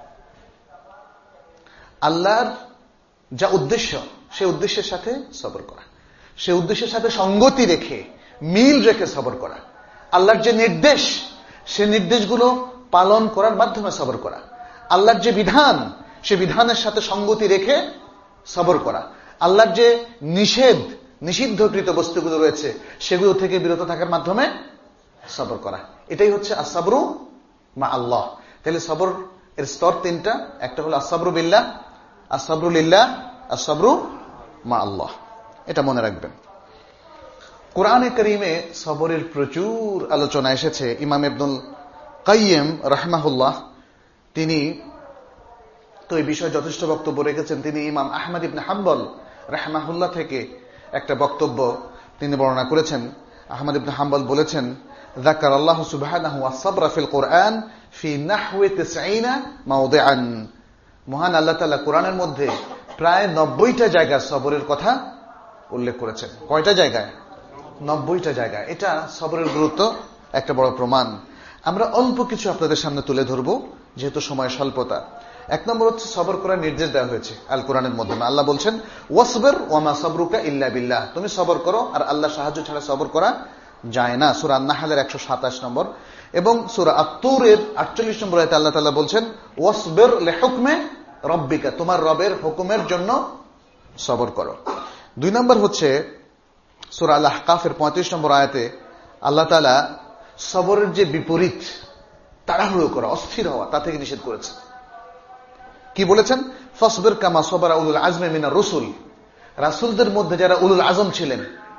আল্লাহর যা উদ্দেশ্য সেই উদ্দেশ্যের সাথে সবর করা, সেই উদ্দেশ্যের সাথে সঙ্গতি রেখে মিল রেখে সবর করা। আল্লাহর যে নির্দেশ সে নির্দেশগুলো পালন করার মাধ্যমে সবর করা। আল্লাহর যে বিধান সে বিধানের সাথে সঙ্গতি রেখে সবর করা। আল্লাহর যে নিষেধ নিষিদ্ধকৃত বস্তুগুলো রয়েছে সেগুলো থেকে বিরত থাকার মাধ্যমে সবর করা। এটাই হচ্ছে আস-সাবরু মা আল্লাহ। তাহলে সবর এর স্তর তিনটা, একটা হলো আস-সাবরু বিল্লাহ, আস-সাবরু লিল্লাহ, আস-সাবরু মা আল্লাহ। এটা মনে রাখবেন। কোরআনে কারীমে সবরের প্রচুর আলোচনা এসেছে। ইমাম ইবনুল কাইয়িম রাহমাহুল্লাহ তিনি তো এই বিষয়ে যথেষ্ট বক্তব্য রেখেছেন। তিনি ইমাম আহমদ ইবনে হাম্বল রাহমাহুল্লাহ থেকে একটা বক্তব্য তিনি বর্ণনা করেছেন। আহমদ ইবনে হাম্বল বলেছেন, যাকার আল্লাহ সুবহানাহু ওয়া সাবরা ফিল কোরআন ফি নাহওয়ি তিসঈনা মাওদিআন। মহান আল্লাহ তাআলা কোরআনের মধ্যে প্রায় নব্বইটা জায়গায় সবরের কথা উল্লেখ করেছেন। কয়টা জায়গায়? নব্বইটা জায়গায়। এটা সবরের গুরুত্ব একটা বড় প্রমাণ। আমরা অল্প কিছু আপনাদের সামনে তুলে ধরবো যেহেতু সময় স্বল্পতা। এক নম্বর হচ্ছে সবর করার নির্দেশ দেওয়া হয়েছে আল কোরআনের মাধ্যমে। আল্লাহ বলছেন, ওয়াসবির ওয়া মা সাবরুকা ইল্লা বিল্লাহ, তুমি সবর করো আর আল্লাহর সাহায্য ছাড়া সবর করা যায় না। সূরা আন-নাহলের একশো সাতাশ নম্বর এবং সূরা আত-তুরের আটচল্লিশ নম্বর আয়াতে আল্লাহ তাআলা বলছেন, ওয়াসবির লিহুকমে রাব্বিকা, তোমার রবের হুকুমের জন্য সবর করো। দুই নম্বর হচ্ছে সূরা আল-আহকাফের পঁয়ত্রিশ নম্বর আয়াতে আল্লাহ তাআলা সবরের যে বিপরীত তাড়াহুড়ো করা, অস্থির হওয়া, তা থেকে নিষেধ করেছেন। কি বলেছেন? ফাসবির কামা সাবারা উলুল আজমি মিনার রুসুল, রাসূলদের মধ্যে যারা উলুল আজম ছিলেন,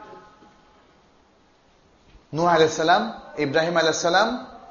নূহ আলাইহিস সালাম, ইব্রাহিম আলাইহিস সালাম,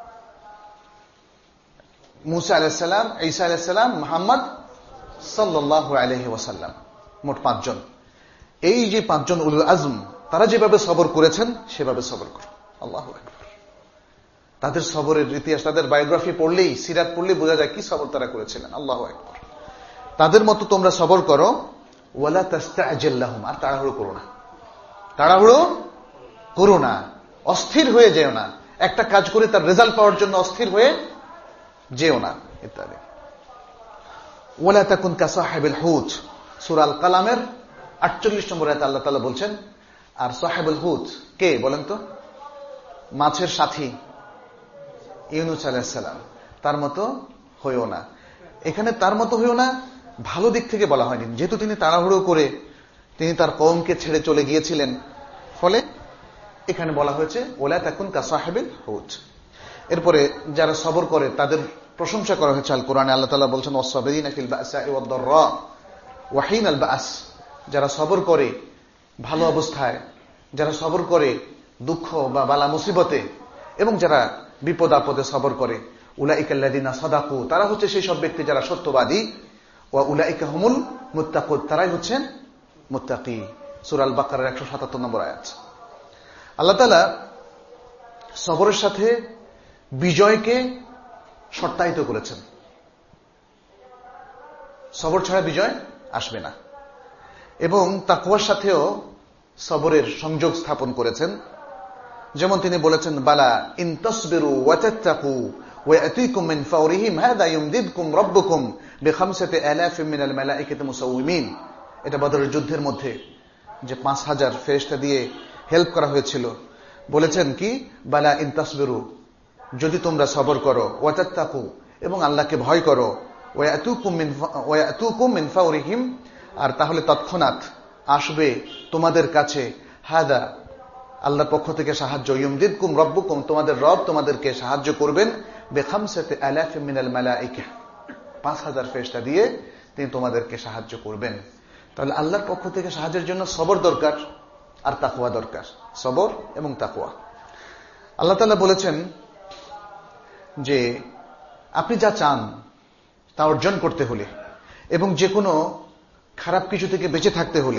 মুসা আলাইহিস সালাম, ঈসা আলাইহিস সালাম, মুহাম্মদ সাল্লাল্লাহু আলাইহি ওয়াসাল্লাম, মোট পাঁচজন। এই যে পাঁচজন উলুল আজম, তারা যেভাবে সবর করেছেন সেভাবে সবর করো। আল্লাহু আকবার। তাদের সবরের ইতিহাস, তাদের বায়োগ্রাফি পড়লেই, সিরাত পড়লেই বোঝা যায় কি সবর তারা করেছিলেন। আল্লাহু আকবার। তাদের মতো তোমরা সবর করো, ওয়ালা তাস্তাজিল লাহুম, আর তাড়াহুড়ো করো না, তাড়াহুড়ো করো না, অস্থির হয়ে যেও না, একটা কাজ করে তার রেজাল্ট পাওয়ার জন্য অস্থির হয়ে যেও না, ইত্যাদি। ওয়ালা তাকুন কাসাহিবিল হুত, সূরা আল কালামের আটচল্লিশ নম্বর আয়াতে আল্লাহ তাআলা বলছেন, আর সাহিবুল হুত কে বলেন তো? মাছের সাথী ইউনূস আলাইহিস সালাম, তার মতো হইও না। এখানে তার মতো হইও না ভালো দিক থেকে বলা হয়নি, যেহেতু তিনি তাড়াহুড়ো করে তিনি তার কওমকে ছেড়ে চলে গিয়েছিলেন, ফলে এখানে বলা হয়েছে ওয়ালা তাকুন কাসাহিবিল হুত। এরপরে যারা সবর করে তাদের প্রশংসা করা হয়েছে আল কোরআনে। আল্লাহ তাআলা বলছেন, ওয়াস-সাবিরিনা ফিল বাসাই ওয়াদ-দাররা ওয়া হিনাল বাস, যারা সবর করে ভালো অবস্থায়, যারা সবর করে দুঃখ বা বালা মুসিবতে, এবং যারা বিপদ আপদে সবর করে, উলাইকাল্লাযিনা সাদাকু, তারা হচ্ছে সেই সব ব্যক্তি যারা সত্যবাদী, ওয়া উলাইকা হুমুল মুত্তাকুন, তারাই হচ্ছেন মুত্তাকি। সূরা আল বাকারার একশো সাতাত্তর নম্বর আয়াত। আল্লাহ তাআলা সবরের সাথে বিজয়কে শর্তায়িত করেছেন। সবর ছাড়া বিজয় আসবে না। এবং তাকওয়ার সাথেও সবরের সংযোগ স্থাপন করেছেন। যেমন তিনি বলেছেন, বালা ইন তাসবিরু ওয়া তাত্তাকু ওয়া ইয়াতিকুম মিন ফাওরিহিম হাদা ইউমদিদকুম রাব্বুকুম বিখামসাতি আলাফিন মিনাল মালায়েকাতি মুসাউমিন। এটা বদরের যুদ্ধের মধ্যে যে পাঁচ হাজার ফেরেশতা দিয়ে হেল্প করা হয়েছিল, বলেছেন কি, বালা ইন তাসবিরু, যদি তোমরা সবর করো, ওয়া তাত্তাকু, এবং আল্লাহকে ভয় করো, ওয়া ইয়াতুকুম মিন ওয়া ইয়াতুকুম মিন ফাওরিহিম, আর তাহলে তৎক্ষণাৎ আসবে তোমাদের কাছে হাদা, আল্লাহর পক্ষ থেকে সাহায্য, ইউমদিদকুম রাব্বুকুম, তোমাদের রব তোমাদেরকে সাহায্য করবেন, বিখামসাতি আলাফিন মিনাল মালায়েকা, পাঁচ হাজার ফেরেশতা দিয়ে তিনি তোমাদেরকে সাহায্য করবেন। তাহলে আল্লাহর পক্ষ থেকে সাহায্যের জন্য সবর দরকার আর তাকওয়া দরকার, সবর এবং তাকওয়া। আল্লাহ তাআলা বলেছেন যে আপনি যা চান তা অর্জন করতে হলে এবং যে কোনো খারাপ কিছু থেকে বেঁচে থাকতে হলে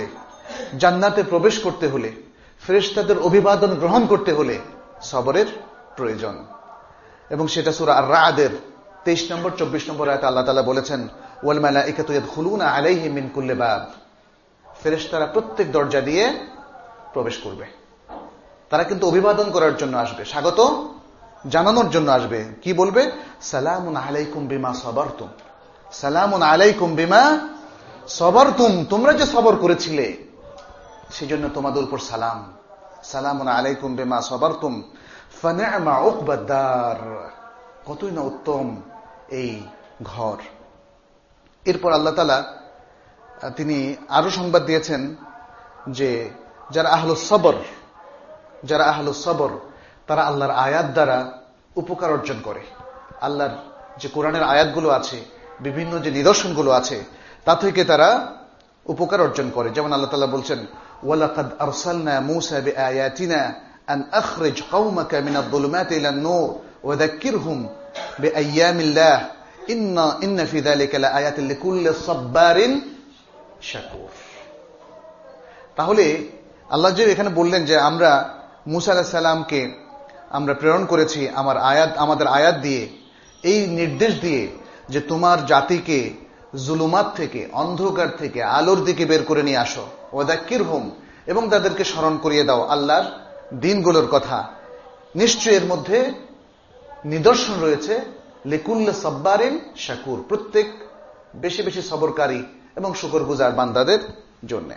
জান্নাতে প্রবেশ করতে হলে, ফেরেশতাদের অভিবাদন গ্রহণ করতে হলে সবরের প্রয়োজন। এবং সেটা সূরা আর-রা'দের তেইশ নম্বর চব্বিশ নম্বর আয়াতে আল্লাহ তাআলা বলেছেন, ওয়াল মালাইকাতু ইয়াদখুলুনা আলাইহিম মিন কুল্লি বাব। ফেরেশতারা প্রত্যেক দরজা দিয়ে প্রবেশ করবে। তারা কিন্তু অভিবাদন করার জন্য আসবে, স্বাগত জানানোর জন্য আসবে। কি বলবে? সালামুন আলাইকুম বিমা সাবারতুম, সালামুন আলাইকুম বিমা সাবারতুম, তোমরা যে সবর করেছিলে সেজন্য তোমাদের উপর সালাম। সালামুন আলাইকুম বিমা সাবারতুম ফানি'মা উকবাদ দার, কতই না উত্তম এই ঘর। এরপর আল্লাহ তাআলা তিনি আরো সংবাদ দিয়েছেন যে যারা আহলুস সবর, যারা আহলুস সবর তারা আল্লাহর আয়াত দ্বারা উপকার অর্জন করে। আল্লাহর যে কোরআনের আয়াতগুলো আছে, বিভিন্ন যে নিদর্শনগুলো আছে, তা থেকে তারা উপকার অর্জন করে। যেমন আল্লাহ তাআলা বলছেন, ওয়ালাকাদ আরসালনা মূসা বিআয়াতিনা আন আখরিজ কওমাকা মিনাদ-যুলুমাতি ইলান-নূর ওয়া যাক্কিরহুম বিআইয়ামিল্লাহ ইন্না ইন্না ফি যালিকা লাআয়াতিন লিকুল্লি সাব্বারিন শাকুর। তাহলে আল্লাহ যে এখানে বললেন যে আমরা মূসা আলাইহিস সালামকে আমরা প্রেরণ করেছি আমার আয়াত আমাদের আয়াত দিয়ে, এই নির্দেশ দিয়ে যে তোমার জাতিকে জুলুমাত থেকে, অন্ধকার থেকে আলোর দিকে বের করে নিয়ে আসো, ওয়া যাক্কিরহুম, এবং তাদেরকে স্মরণ করিয়ে দাও আল্লাহর দিনগুলোর কথা। নিশ্চয়ই এর মধ্যে নিদর্শন রয়েছে লিকুল্লি সাব্বারিন শাকুর, প্রত্যেক বেশি বেশি সবরকারী এবং শুকরগুজার বান্দাদের জন্য।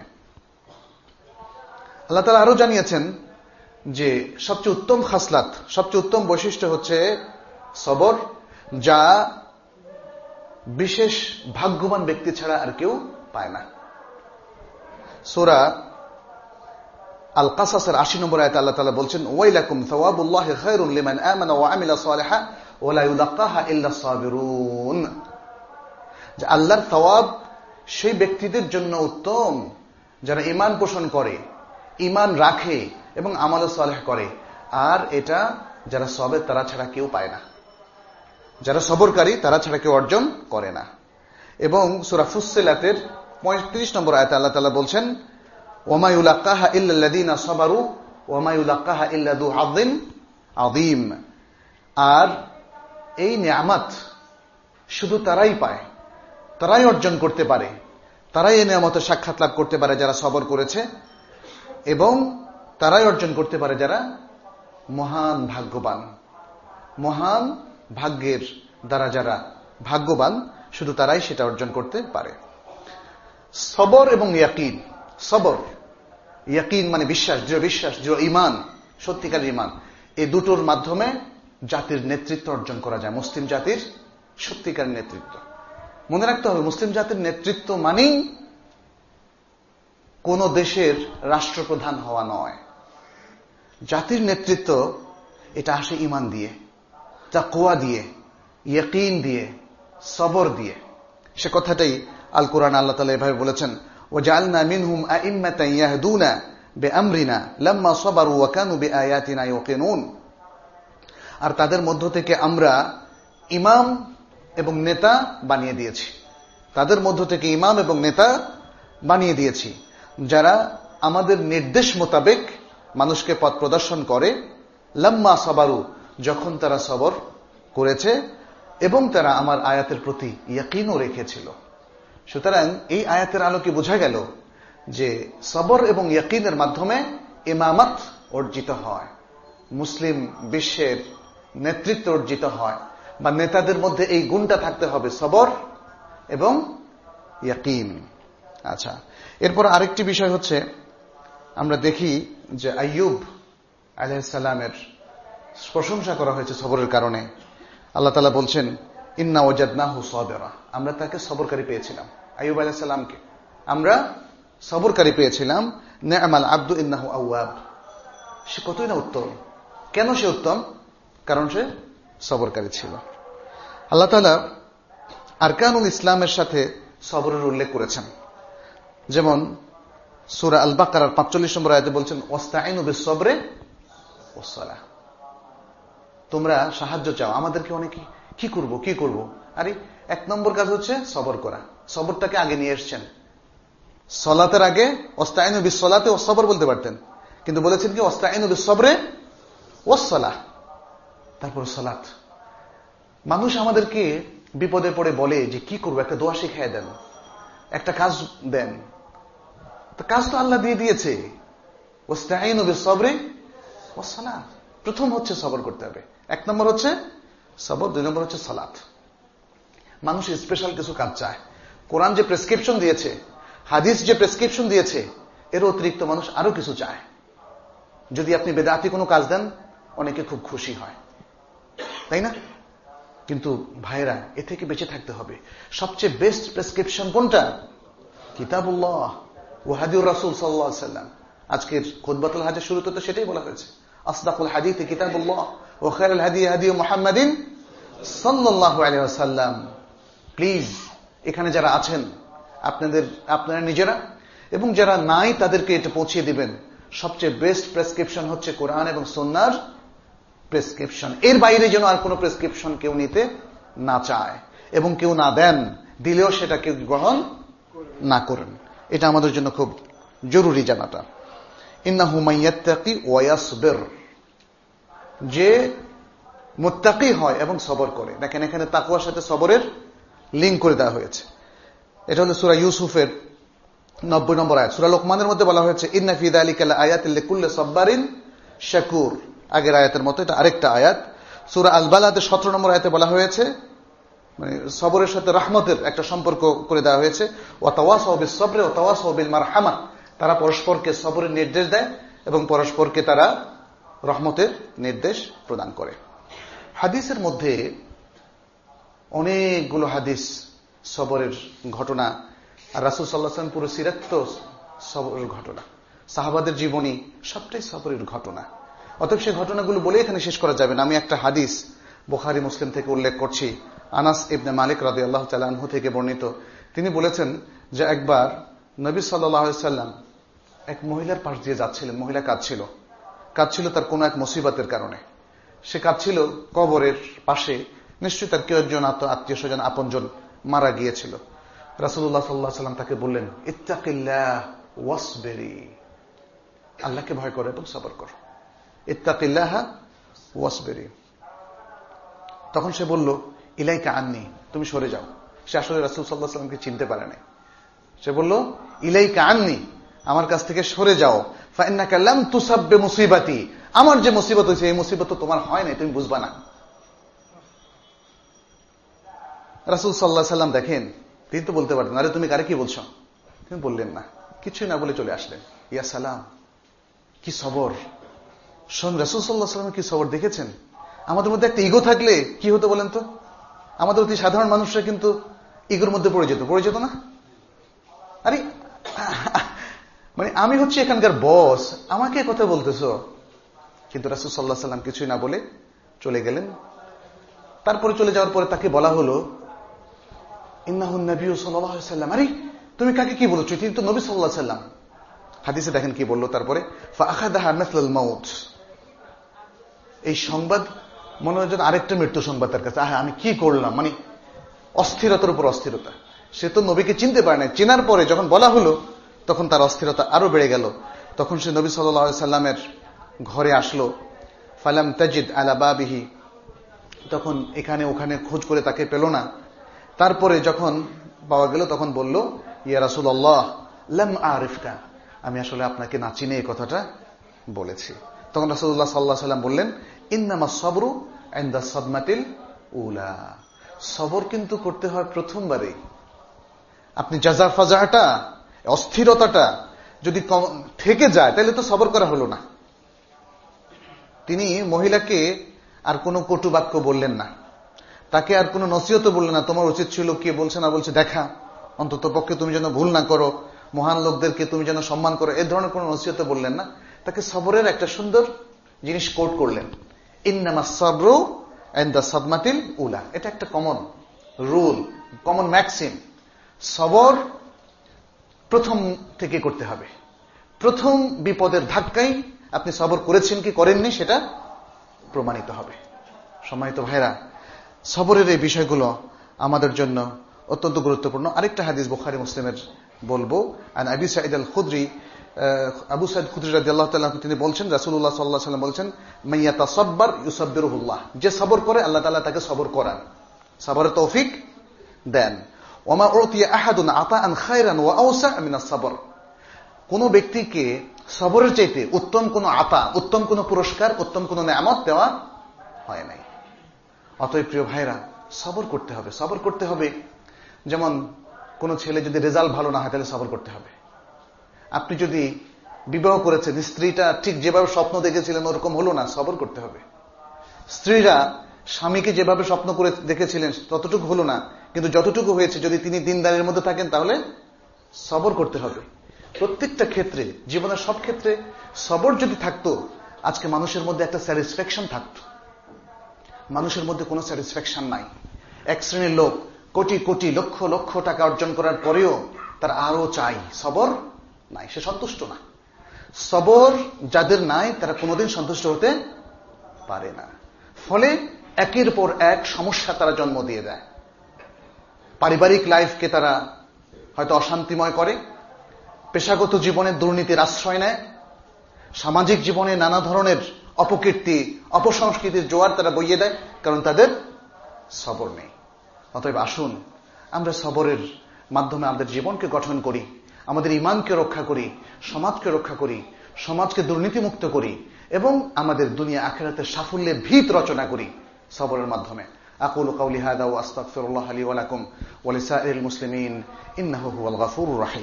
আল্লাহ তাআলা আরো জানিয়েছেন যে সবচেয়ে উত্তম খাসলাত, সবচেয়ে উত্তম বৈশিষ্ট্য হচ্ছে সবর, যা বিশেষ ভাগ্যবান ব্যক্তি ছাড়া আর কেউ পায় না। সূরা আল কাসাসের আশি নম্বর আয়াতে আল্লাহ তাআলা বলছেন, ওয়াইলাকুম সাওয়াবুল্লাহি খায়রুন লিমান আমানা ওয়া আমিলা সালিহান ওয়া লা ইউলাক্কাহা ইল্লা সাবিরুন। যে আল্লাহর সওয়াব সেই ব্যক্তিদের জন্য উত্তম যারা ঈমান পোষণ করে, ঈমান রাখে এবং আমল সালেহ করে, আর এটা যারা সবের তারা ছাড়া কেউ পায় না, যারা সবরকারী তারা ছাড়া কেউ অর্জন করে না। এবং সূরা ফুসসিলাতের পঁয়ত্রিশ নম্বর আয়াতে আল্লাহ তাআলা বলছেন, ওয়া মা ইউলাক্কাহা ইল্লাল্লাযীনা সাবারু ওয়া মা ইউলাক্কাহা ইল্লা যু হাযযিন আযীম। আর এই নিয়ামত শুধু তারাই পায়, তারাই অর্জন করতে পারে, তারাই এই নিয়ামতের সাক্ষাৎ লাভ করতে পারে যারা সবর করেছে, এবং তারাই অর্জন করতে পারে যারা মহান ভাগ্যবান। মহান ভাগ্যের দ্বারা যারা ভাগ্যবান, শুধু তারাই সেটা অর্জন করতে পারে। সবর এবং ইয়াকিন, সবর ইয়াকিন মানে বিশ্বাস, দৃঢ় বিশ্বাস, দৃঢ় ঈমান, সত্যিকার ঈমান, এই দুটোর মাধ্যমে জাতির নেতৃত্ব অর্জন করা যায়, মুসলিম জাতির সত্যিকার নেতৃত্ব। মনে রাখতে হবে, মুসলিম জাতির নেতৃত্ব মানেই কোন দেশের রাষ্ট্রপ্রধান হওয়া নয়। জাতির নেতৃত্ব এটা আসে ঈমান দিয়ে, তাকওয়া দিয়ে, ইয়াকিন দিয়ে, সবর দিয়ে। সে কথাটাই আল কোরআন আল্লাহ তাআলা এভাবে বলেছেন, ওয়াজআলনা মিনহুম আইম্মাতান ইয়াহদুনা বিআমরিনা লাম্মা সাবারু ওয়া কানু বিআয়াতিনা ইউকিনুন। আর তাদের মধ্য থেকে আমরা ইমাম এবং নেতা বানিয়ে দিয়েছি, তাদের মধ্য থেকে ইমাম এবং নেতা বানিয়ে দিয়েছি যারা আমাদের নির্দেশ মোতাবেক মানুষকে পথ প্রদর্শন করে, লাম্মা সাবারু, যখন তারা সবর করেছে এবং তারা আমার আয়াতের প্রতি ইয়াকিনও রেখেছিল। সুতরাং এই আয়াতের আলোকে বোঝা গেল যে সবর এবং ইয়াকিনের মাধ্যমে ইমামত অর্জিত হয়, মুসলিম বিশ্বের নেতৃত্ব অর্জিত হয়, বা নেতাদের মধ্যে এই গুণটা থাকতে হবে, সবর এবং ইয়াকিন। আচ্ছা, এরপর আরেকটি বিষয় হচ্ছে, আমরা দেখি যে আইয়ুব আলাইহিস সালামের প্রশংসা করা হয়েছে সবরের কারণে। আল্লাহ তাআলা বলছেন, ইন্না ওয়াজাদনাহু সাবিরা, আমরা তাকে সবরকারী পেয়েছিলাম, আইয়ুব আলাইহিস সালামকে আমরা সবরকারী পেয়েছিলাম। নি'মাল আবদু ইন্নাহু আওয়াব, সে কতই না উত্তম। কেন সে উত্তম? কারণ সে সবরকারী ছিল। আল্লাহ তাআলা আরকানুল ইসলামের সাথে সবরের উল্লেখ করেছেন। যেমন সূরা আল বাকারার পাঁচচল্লিশ নম্বর আয়াতে বলছেন, ওয়াস্তাইনু বিস-সবরি ওয়াস-সালাহ, তোমরা সাহায্য চাও আমাদেরকে। অনেকে কি করব কি করব, আরে এক নম্বর কাজ হচ্ছে সবর করা, সবরটাকে আগে নিয়ে এসেছেন। সলাতের আগে ওয়াস্তাইনু বিস-সলাতি ওয়াস-সবর বলতে পারতেন, কিন্তু বলেছেন কি ওয়াস্তাইনু বিস-সবরি ওয়াস-সালাহ, তারপর সালাত। মানুষ আমাদেরকে বিপদে পড়ে বলে যে কি করবো, একটা দোয়া শিখিয়ে দেন, একটা কাজ দেন। তো কাজ তো আল্লাহ দিয়ে দিয়েছে, ওয়াস্তাইনু বিস-সবরি ওয়াস-সালাহ। প্রথম হচ্ছে সবর করতে হবে, এক নম্বর হচ্ছে সবর, দুই নম্বর হচ্ছে সালাত। মানুষ স্পেশাল কিছু কাজ চায়। কোরআন যে প্রেসক্রিপশন দিয়েছে, হাদিস যে প্রেসক্রিপশন দিয়েছে, এর অতিরিক্ত মানুষ আরো কিছু চায়। যদি আপনি বেদাতি কোনো কাজ দেন, অনেকে খুব খুশি হয়, তাই না? কিন্তু ভাইরা, এ থেকে বেঁচে থাকতে হবে। সবচেয়ে বেস্ট প্রেসক্রিপশন কোনটা? কিতাবুল্লাহ ওয়া হাদিউর রাসূল সাল্লাল্লাহু আলাইহি ওয়াসাল্লাম। আজকের খুতবাতুল হাজের শুরুতে তো সেটাই বলা হয়েছে, আসদাকুল হাদিসি কিতাবুল্লাহ ওয়া খায়রুল হাদি হাদি মুহাম্মাদিন সাল্লাল্লাহু আলাইহি ওয়াসাল্লাম। প্লিজ, এখানে যারা আছেন আপনাদের আপনারা নিজেরা এবং যারা নাই তাদেরকে এটা পৌঁছে দিবেন। সবচেয়ে বেস্ট প্রেসক্রিপশন হচ্ছে কোরআন এবং সুন্নাহর প্রেসক্রিপশন। এর বাইরে যেন আর কোনো প্রেসক্রিপশন কেউ নিতে না চায় এবং কেউ না দেন, দিলেও সেটা কেউ গ্রহণ না করেন। এটা আমাদের জন্য খুব জরুরি জানাটা। ইন্নাহু মাইয়াত্তাকি ওয়া ইয়াসবির, যে মুত্তাকি হয় এবং সবর করে। দেখেন এখানে তাকওয়ার সাথে সবরের লিঙ্ক করে দেওয়া হয়েছে। এটা হলো সূরা ইউসুফের নব্বই নম্বর আয়াত। সূরা লোকমানের মধ্যে বলা হয়েছে ইন্না ফি যালিকা লাআয়াতিন লিকুল্লি সাব্বারিন শাকুর। আগের আয়াতের মতো এটা আরেকটা আয়াত। সূরা আল বালাদের সতেরো নম্বর আয়াতে বলা হয়েছে, মানে সবরের সাথে রহমতের একটা সম্পর্ক করে দেওয়া হয়েছে। ওয়া তাওয়াসাউ বিস সবরি ওয়া তাওয়াসাউ বিল মারহামা, তারা পরস্পরকে সবরের নির্দেশ দেয় এবং পরস্পরকে তারা রহমতের নির্দেশ প্রদান করে। হাদিসের মধ্যে অনেকগুলো হাদিস সবরের ঘটনা, আর রাসূল সাল্লাল্লাহু আলাইহি ওয়াসাল্লাম পুরো সিরাত তো সবরের ঘটনা, সাহাবাদের জীবনী সবটাই সবরের ঘটনা। অতএব সেই ঘটনাগুলো বলে এখানে শেষ করা যাবে না। আমি একটা হাদিস বুখারী মুসলিম থেকে উল্লেখ করছি। আনাস ইবনে মালিক রাদিয়াল্লাহু তাআলা আনহু থেকে বর্ণিত, তিনি বলেছেন যে একবার নবী সাল্লাল্লাহু আলাইহি ওয়াসাল্লাম এক মহিলার পাশ দিয়ে যাচ্ছিলেন। মহিলা কাঁদছিল, কাঁদছিল তার কোন এক মুসিবতের কারণে। সে কাঁদছিল কবরের পাশে, নিশ্চয়ই তার কেউ একজন আত্মীয় স্বজন আপনজন মারা গিয়েছিল। রাসূলুল্লাহ সাল্লাল্লাহু আলাইহি ওয়াসাল্লাম তাকে বললেন, ইত্তাকিল্লাহ ওয়াসবিরি, আল্লাহকে ভয় করো এবং সবর করো। ইত্তাকিল্লাহ ওয়াসবিরি। তখন সে বলল, ইলাইকা আন্নি, তুমি সরে যাও। সে আসলে রাসূল সাল্লাল্লাহু আলাইহি ওয়াসাল্লামকে চিনতে পারে নাই। সে বলল, ইলাইকা আন্নি, আমার কাছ থেকে সরে যাও। ফাইন্নাকা লাম তুসাব বিমুসিবাতি, আমার যে মুসিবত হয়েছে এই মুসিবত তো তোমার হয় নাই, তুমি বুঝবা না। রাসূল সাল্লাল্লাহু আলাইহি ওয়াসাল্লাম দেখেন, তিনি তো বলতে পারতেন, আরে তুমি কারে কি বলছো, তিনি বললেন না, কিছুই না বলে চলে আসলেন। ইয়া সালাম, কি সবর! শোন, রাসূল সাল্লাল্লাহু আলাইহি ওয়াসাল্লাম কি সবর দেখেছেন? আমাদের মধ্যে একটা ইগো থাকলে কি হতো বলেন তো? আমাদের অতি সাধারণ মানুষরা কিন্তু ইগোর মধ্যে পড়ে যেত, পড়ে যেত না? আরে মানে আমি হচ্ছে এখানকার বস, আমাকে কথা বলতেছ। কিন্তু রাসূল সাল্লাল্লাহু আলাইহি ওয়াসাল্লাম কিছুই না বলে চলে গেলেন। তারপরে চলে যাওয়ার পরে তাকে বলা হলো, ইন্নাহুন নবী সাল্লাল্লাহু আলাইহি ওয়াসাল্লাম। আরে তুমি কাকে কি বলছো? তিনি তো নবী সাল্লাল্লাহু আলাইহি ওয়াসাল্লাম। হাদিসে দেখেন কি বললো তারপরে, ফাআখাযাহা মিসলাল মাউত। এই সংবাদ মনে হয় যেন আরেকটা মৃত্যু সংবাদ তার কাছে। আহা, আমি কি করলাম, মানে অস্থিরতার উপর অস্থিরতা। সে তো নবীকে চিনতে পারে না, চেনার পরে যখন বলা হলো তখন তার অস্থিরতা আরো বেড়ে গেল। তখন সে নবী সাল্লাল্লাহু আলাইহি সাল্লামের ঘরে আসলো। ফালাম তাজিদ আলা বাবিহি, তখন এখানে ওখানে খোঁজ করে তাকে পেল না। তারপরে যখন পাওয়া গেল তখন বলল, ইয়া রাসূলুল্লাহ লাম আরিফকা, আমি আসলে আপনাকে না চিনে এই কথাটা বলেছি। তখন রাসূলুল্লাহ সাল্লাল্লাহু আলাইহি ওয়াসাল্লাম বললেন, ইন্নামাস সাবরু ইনদা সাদমাতিল উলা, সবর কিন্তু করতে হয় প্রথমবারে। আপনি জাযা ফাজাটা, অস্থিরতাটা যদি থেকে যায় তাহলে তো সবর করা হলো না। তিনি মহিলাকে আর কোনো কটু বাক্য বললেন না, তাকে আর কোনো নসিহত বললেন না, তোমার উচিত ছিল কে বলছে না বলছে দেখা, অন্তত পক্ষে তুমি যেন ভুল না করো, মহান লোকদেরকে তুমি যেন সম্মান করো, এই ধরনের কোনো নসিহত বললেন না। তাকে সবরের একটা সুন্দর জিনিস কোট করলেন, ইন্নামাস সাবরু ইনদা সাদমাতিল উলা। এটা একটা কমন রুল, কমন ম্যাক্সিম। সবর প্রথম থেকে করতে হবে। প্রথম বিপদের ধাক্কায় আপনি সবর করেছেন কি করেননি সেটা প্রমাণিত হবে। সম্মানিত ভাইরা, সবরের এই বিষয়গুলো আমাদের জন্য অত্যন্ত গুরুত্বপূর্ণ। আরেকটা হাদিস বুখারী মুসলিমের বলবো। আন আবি সাঈদ আল খুদরি, আবু সাঈদ খুদরি রাদিয়াল্লাহু তাআলা তিনি বলছেন, রাসূলুল্লাহ সাল্লাল্লাহু আলাইহি ওয়াসাল্লাম বলছেন, মান ইয়াতাসাব্বার ইউসাব্বিরুহুল্লাহ, যে সবর করে আল্লাহ তাআলা তাকে সবর করান, সবরের তৌফিক দেন। ওয়া মা উতিয়া আহাদুন আতাআন খায়রান ওয়া আওসা মিনাস সাবর, কোন ব্যক্তিকে সবরের চাইতে উত্তম কোন আতা, উত্তম কোন পুরস্কার, উত্তম কোন নেয়ামত দেওয়া হয় নাই। অতএব প্রিয় ভাইরা, সবর করতে হবে। সবর করতে হবে, যেমন কোন ছেলে যদি রেজাল্ট ভালো না হয় তাহলে সবর করতে হবে। আপনি যদি বিবাহ করেছেন, স্ত্রীটা ঠিক যেভাবে স্বপ্ন দেখেছিলেন ওরকম হলো না, সবর করতে হবে। স্ত্রীরা স্বামীকে যেভাবে স্বপ্ন করে দেখেছিলেন ততটুকু হলো না, কিন্তু যতটুকু হয়েছে যদি তিনি দিনদারির মধ্যে থাকেন তাহলে সবর করতে হবে। প্রত্যেকটা ক্ষেত্রে, জীবনের সব ক্ষেত্রে সবর যদি থাকতো, আজকে মানুষের মধ্যে একটা স্যাটিসফ্যাকশন থাকতো। মানুষের মধ্যে কোনো স্যাটিসফ্যাকশন নাই। এক শ্রেণীর লোক কোটি কোটি লক্ষ লক্ষ টাকা অর্জন করার পরেও তার আরো চাই, সবর নাই, সে সন্তুষ্ট না। সবর যাদের নাই তারা কোনোদিন সন্তুষ্ট হতে পারে না। ফলে একের পর এক সমস্যা তারা জন্ম দিয়ে দেয়। পারিবারিক লাইফকে তারা হয়তো অশান্তিময় করে, পেশাগত জীবনে দুর্নীতির আশ্রয় নেয়, সামাজিক জীবনে নানা ধরনের অপকীর্তি, অপসংস্কৃতির জোয়ার তারা বইয়ে দেয়, কারণ তাদের সবর নেই। অতএব আসুন আমরা সবরের মাধ্যমে আমাদের জীবনকে গঠন করি, আমাদের ঈমানকে রক্ষা করি, সমাজকে রক্ষা করি, সমাজকে দুর্নীতিমুক্ত করি এবং আমাদের দুনিয়া আখিরাতের সাফল্যের ভিত রচনা করি সবরের মাধ্যমে। আকুলু কাওলি হাযা ওয়া আস্তাগফিরুল্লাহ লি ওয়া লাকুম ওয়া লিসাইরিল মুসলিমিন ইন্নাহু হুয়াল গফুরুর রাহিম।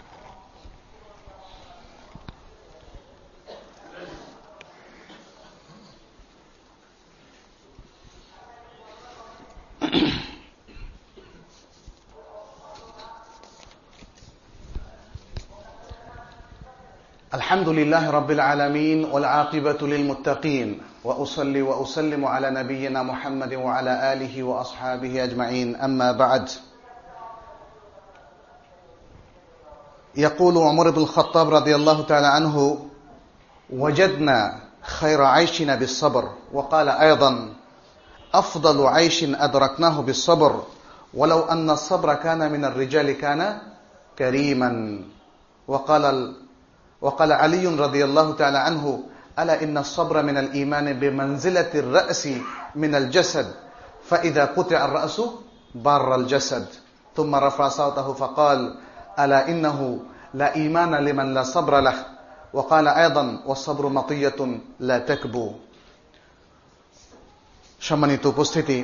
الحمد لله رب العالمين والعاقبة للمتقين وأصلي وأسلم على نبينا محمد وعلى آله وأصحابه أجمعين أما بعد. يقول عمر بن الخطاب رضي الله تعالى عنه وجدنا خير عيشنا بالصبر، وقال أيضا أفضل عيش أدركناه بالصبر ولو أن الصبر كان من الرجال كان كريما. وقال وقال علي رضي الله تعالى عنه ألا إن الصبر من الإيمان بمنزلة الرأس من الجسد فإذا قطع الرأس بار الجسد. ثم رفع صوته فقال ألا إنه لا إيمان لمن لا صبر له. وقال أيضا والصبر مطية لا تكبو. সম্মানিত উপস্থিতি,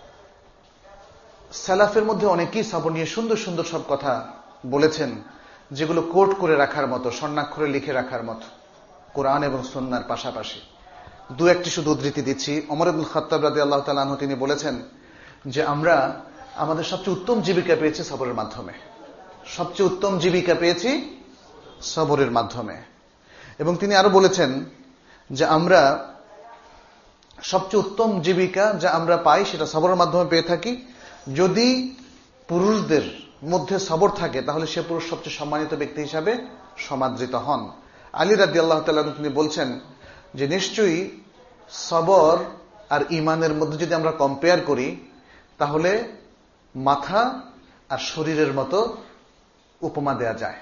সালাফের মধ্যে অনেকেই সবর নিয়ে সুন্দর সুন্দর সব কথা বলেছেন, যেগুলো কোট করে রাখার মতো, স্বর্ণাক্ষরে লিখে রাখার মতো, কোরআন এবং সুন্নাহর পাশাপাশি। দু একটি শুধু উদ্ধৃতি দিচ্ছি। ওমর ইবনুল খাত্তাব রাদিয়াল্লাহু তাআলা আনহু তিনি বলেছেন যে আমরা আমাদের সবচেয়ে উত্তম জীবিকা পেয়েছি সবরের মাধ্যমে। সবচেয়ে উত্তম জীবিকা পেয়েছি সবরের মাধ্যমে। এবং তিনি আরো বলেছেন যে আমরা সবচেয়ে উত্তম জীবিকা যা আমরা পাই সেটা সবরের মাধ্যমে পেয়ে থাকি। যদি পুরুষদের মধ্যে সবর থাকে তাহলে সে পুরুষ সবচেয়ে সম্মানিত ব্যক্তি হিসাবে সমাদৃত হন। আলী রাদিয়াল্লাহু তাআলা তিনি বলছেন যে নিশ্চয়ই সবর আর ঈমানের মধ্যে যদি আমরা কম্পেয়ার করি তাহলে মাথা আর শরীরের মতো উপমা দেয়া যায়।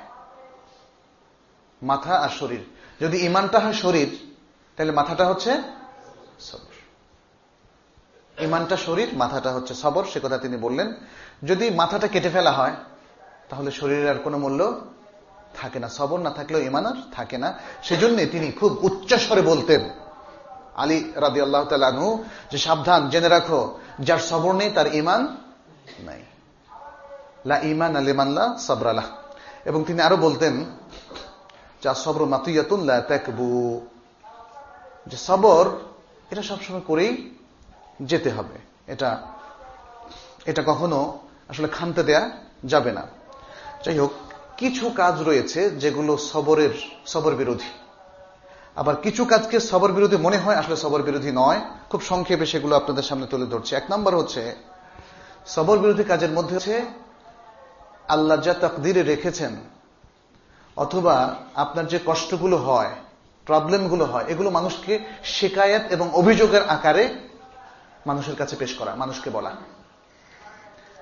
মাথা আর শরীর, যদি ঈমানটা হয় শরীর তাহলে মাথাটা হচ্ছে সবর। ঈমানটা শরীর, মাথাটা হচ্ছে সবর, সে কথা তিনি বললেন। যদি মাথাটা কেটে ফেলা হয় তাহলে শরীরের আর কোনো মূল্য থাকে না, সবর না থাকলেও ঈমান আর থাকে না। সেজন্য তিনি খুব উচ্চ স্বরে বলতেন, আলী রাদিয়াল্লাহু তাআলা আনহু, যে সাবধান, জেনে রাখো যার সবর নেই তার ঈমান নাই, লা ঈমান লিমান লা সাবরা লাহ। এবং তিনি আরো বলতেন যা সবর মাতিয়াতুন লা তাকবু, যে সবর এটা সবসময় করেই যেতে হবে, এটা এটা কখনো আসলে খামতে দেয়া যাবে না। যাই হোক, কিছু কাজ রয়েছে যেগুলো সবরের সবর বিরোধী, আবার কিছু কাজকে সবর বিরোধী মনে হয়, আসলে সবর বিরোধী নয়। খুব সংক্ষেপে সেগুলো আপনাদের সামনে তুলে ধরছি। এক নম্বর হচ্ছে সবর বিরোধী কাজের মধ্যে হচ্ছে আল্লাহ যা তাকদিরে রেখেছেন অথবা আপনার যে কষ্টগুলো হয়, প্রবলেমগুলো হয়, এগুলো মানুষকে শিকায়েত এবং অভিযোগের আকারে মানুষের কাছে পেশ করা, মানুষকে বলা।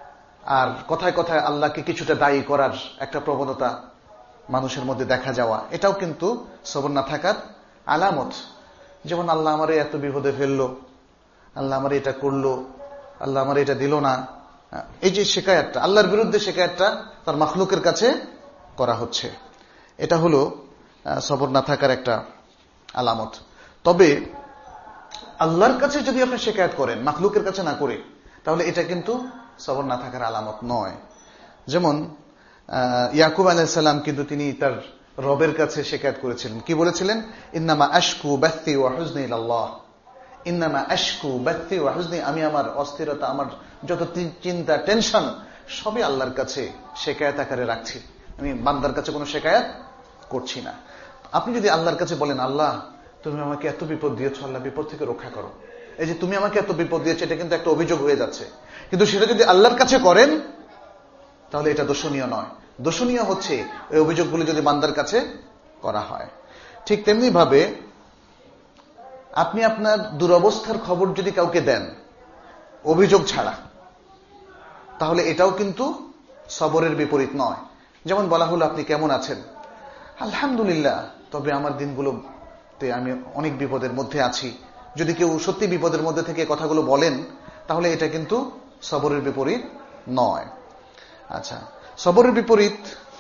আর কথায় কথায় আল্লাহকে কিছুটা দায়ী করার একটা প্রবণতা মানুষের মধ্যে দেখা যাওয়া, এটাও কিন্তু সবর না থাকার আলামত। যেমন আল্লাহ আমারে এত বিপদে ফেললো, আল্লাহ আমারে এটা করলো, আল্লাহ আমারে এটা দিল না, এই যে শিকায়াতটা, আল্লাহর বিরুদ্ধে শিকায়াতটা তার মাখলুকের কাছে করা হচ্ছে, এটা হলো সবর না থাকার একটা আলামত। তবে আল্লাহর কাছে যদি আপনি শিকায়াত করেন, মাখলুকের কাছে না করে, তাহলে এটা কিন্তু সবর না থাকার আলামত নয়। যেমন ইয়াকুব আলাইহিস সালাম কিন্তু তিনি তার রবের কাছে শিকায়াত করেছিলেন, কি বলেছিলেন? ইন্নামা আশকু বাথি ওয়া হুজনি ইলাল্লাহ, ইন্নামা আশকু বাথি ওয়া হুজনি, আমি আমার অস্থিরতা, আমার যত চিন্তা, টেনশন সবই আল্লাহর কাছে শিকায়াত আকারে রাখছি, আমি বান্দার কাছে কোনো শিকায়াত করছি না। আপনি যদি আল্লাহর কাছে বলেন, আল্লাহ তুমি আমাকে এত বিপদ দিয়েছো, আল্লাহ বিপদ থেকে রক্ষা করো, এই যে তুমি আমাকে এত বিপদ দিয়েছো, এটা কিন্তু একটা অভিযোগ হয়ে যাচ্ছে। কিন্তু সেটা যদি আল্লাহর কাছে করেন তাহলে এটা দোষণীয় নয়। দোষণীয় হচ্ছে এই অভিযোগগুলো যদি বান্দার কাছে করা হয়। ঠিক তেমনি ভাবে আপনি আপনার দুরবস্থার খবর যদি কাউকে দেন অভিযোগ ছাড়া, তাহলে এটাও কিন্তু সবরের বিপরীত নয়। যেমন বলা হলো, আপনি কেমন আছেন? আলহামদুলিল্লাহ, তবে আমার দিনগুলোতে আমি অনেক বিপদের মধ্যে আছি। যদি কেউ সত্যি বিপদের মধ্যে থেকে কথাগুলো বলেন তাহলে এটা কিন্তু সবরের বিপরীত নয়। আচ্ছা, সবরের বিপরীত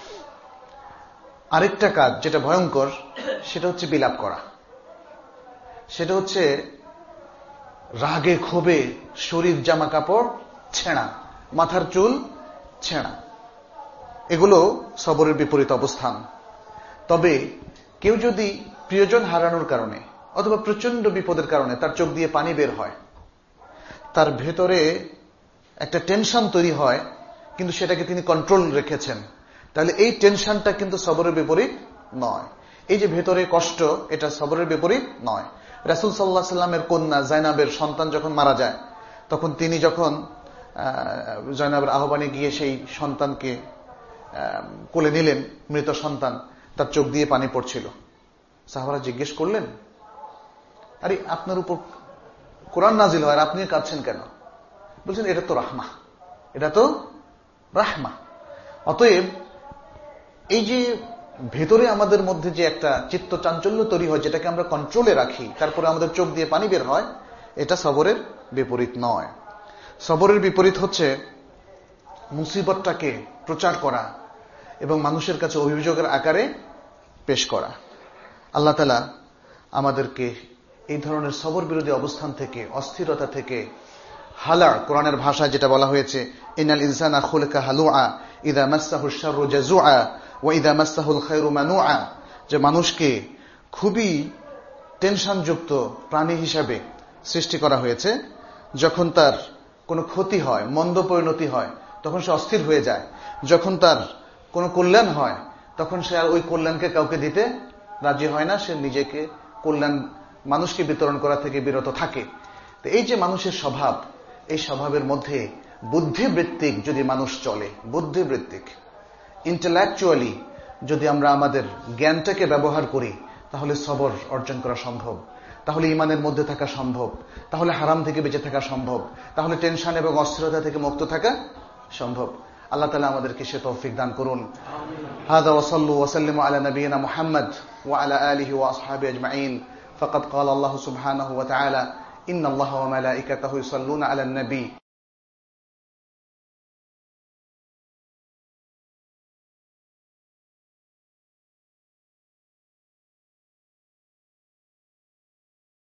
আরেকটা কাজ যেটা ভয়ঙ্কর, সেটা হচ্ছে বিলাপ করা। সেটা হচ্ছে রাগে ক্ষোভে শরীর জামা কাপড় ছেঁড়া, মাথার চুল ছেঁড়া, এগুলো সবরের বিপরীত অবস্থান। তবে কেউ যদি প্রিয়জন হারানোর কারণে অথবা প্রচন্ড বিপদের কারণে তার চোখ দিয়ে পানি বের হয়, তার ভেতরে একটা টেনশন তৈরি হয়, কিন্তু সেটাকে তিনি কন্ট্রোল রেখেছেন, তাহলে এই টেনশনটা কিন্তু সবরের বিপরীত নয়। এই যে ভেতরে কষ্ট, এটা সবরের বিপরীত নয়। রাসূল সাল্লাল্লাহু আলাইহি সাল্লামের কন্যা জাইনাবের সন্তান যখন মারা যায়, তখন তিনি যখন জাইনাবের আহ্বানে গিয়ে সেই সন্তানকে কোলে নিলেন, মৃত সন্তান, তার চোখ দিয়ে পানি পড়ছিল। সাহাবারা জিজ্ঞেস করলেন, আরে আপনার উপর কোরআন নাজিল হয়, আপনি কাঁদছেন কেন? বলছেন, এটা তো রাহমা, এটা তো রাহমা। অতএব এই যে ভেতরে আমাদের মধ্যে যে একটা চিত্ত চাঞ্চল্য তৈরি হয়, যেটাকে আমরা কন্ট্রোলে রাখি, তারপরে আমাদের চোখ দিয়ে পানি বের হয়, এটা সবরের বিপরীত নয়। সবরের বিপরীত হচ্ছে মুসিবতটাকে প্রচার করা এবং মানুষের কাছে অভিযোগের আকারে পেশ করা। আল্লাহ তাআলা আমাদেরকে এই ধরনের সবর বিরোধী অবস্থান থেকে, অস্থিরতা থেকে, হালা, কোরআনের ভাষায় যেটা বলা হয়েছে, ইন্নাল ইনসানা খুলিকা হালুআ ইযা মাসসাহু শাররু জাযুআ ওয়া ইযা মাসসাহুল খায়রু মানুআ, যে মানুষকে খুবই টেনশনযুক্ত প্রাণী হিসাবে সৃষ্টি করা হয়েছে। যখন তার কোনো ক্ষতি হয়, মন্দ পরিণতি হয়, তখন সে অস্থির হয়ে যায়। যখন তার কোনো কল্যাণ হয়, তখন সে আর ওই কল্যাণকে কাউকে দিতে রাজি হয় না, সে নিজেকে কল্যাণ মানুষকে বিতরণ করা থেকে বিরত থাকে। তো এই যে মানুষের স্বভাব, এই স্বভাবের মধ্যে বুদ্ধিবৃত্তিক যদি মানুষ চলে, বুদ্ধিবৃত্তিক ইন্টেলেকচুয়ালি যদি আমরা আমাদের জ্ঞানটাকে ব্যবহার করি, তাহলে সবর অর্জন করা সম্ভব, তাহলে ঈমানের মধ্যে থাকা সম্ভব, তাহলে হারাম থেকে বেঁচে থাকা সম্ভব, তাহলে টেনশন এবং অস্থিরতা থেকে মুক্ত থাকা সম্ভব। আল্লাহ তাআলা আমাদেরকে সে তৌফিক দান করুন। হাযা ওয়া সাল্লু ওয়া সাল্লিমু আলা নাবিয়িনা মুহাম্মদ ওয়া আলা আলিহি ওয়া আসহাবিহি আজমাইন। ফাকাদ ক্বালা আল্লাহু সুবহানাহু ওয়া তাআলা ইন্নাল্লাহা ওয়া মালাইকাতাহু ইউসাল্লুনা আলান নবী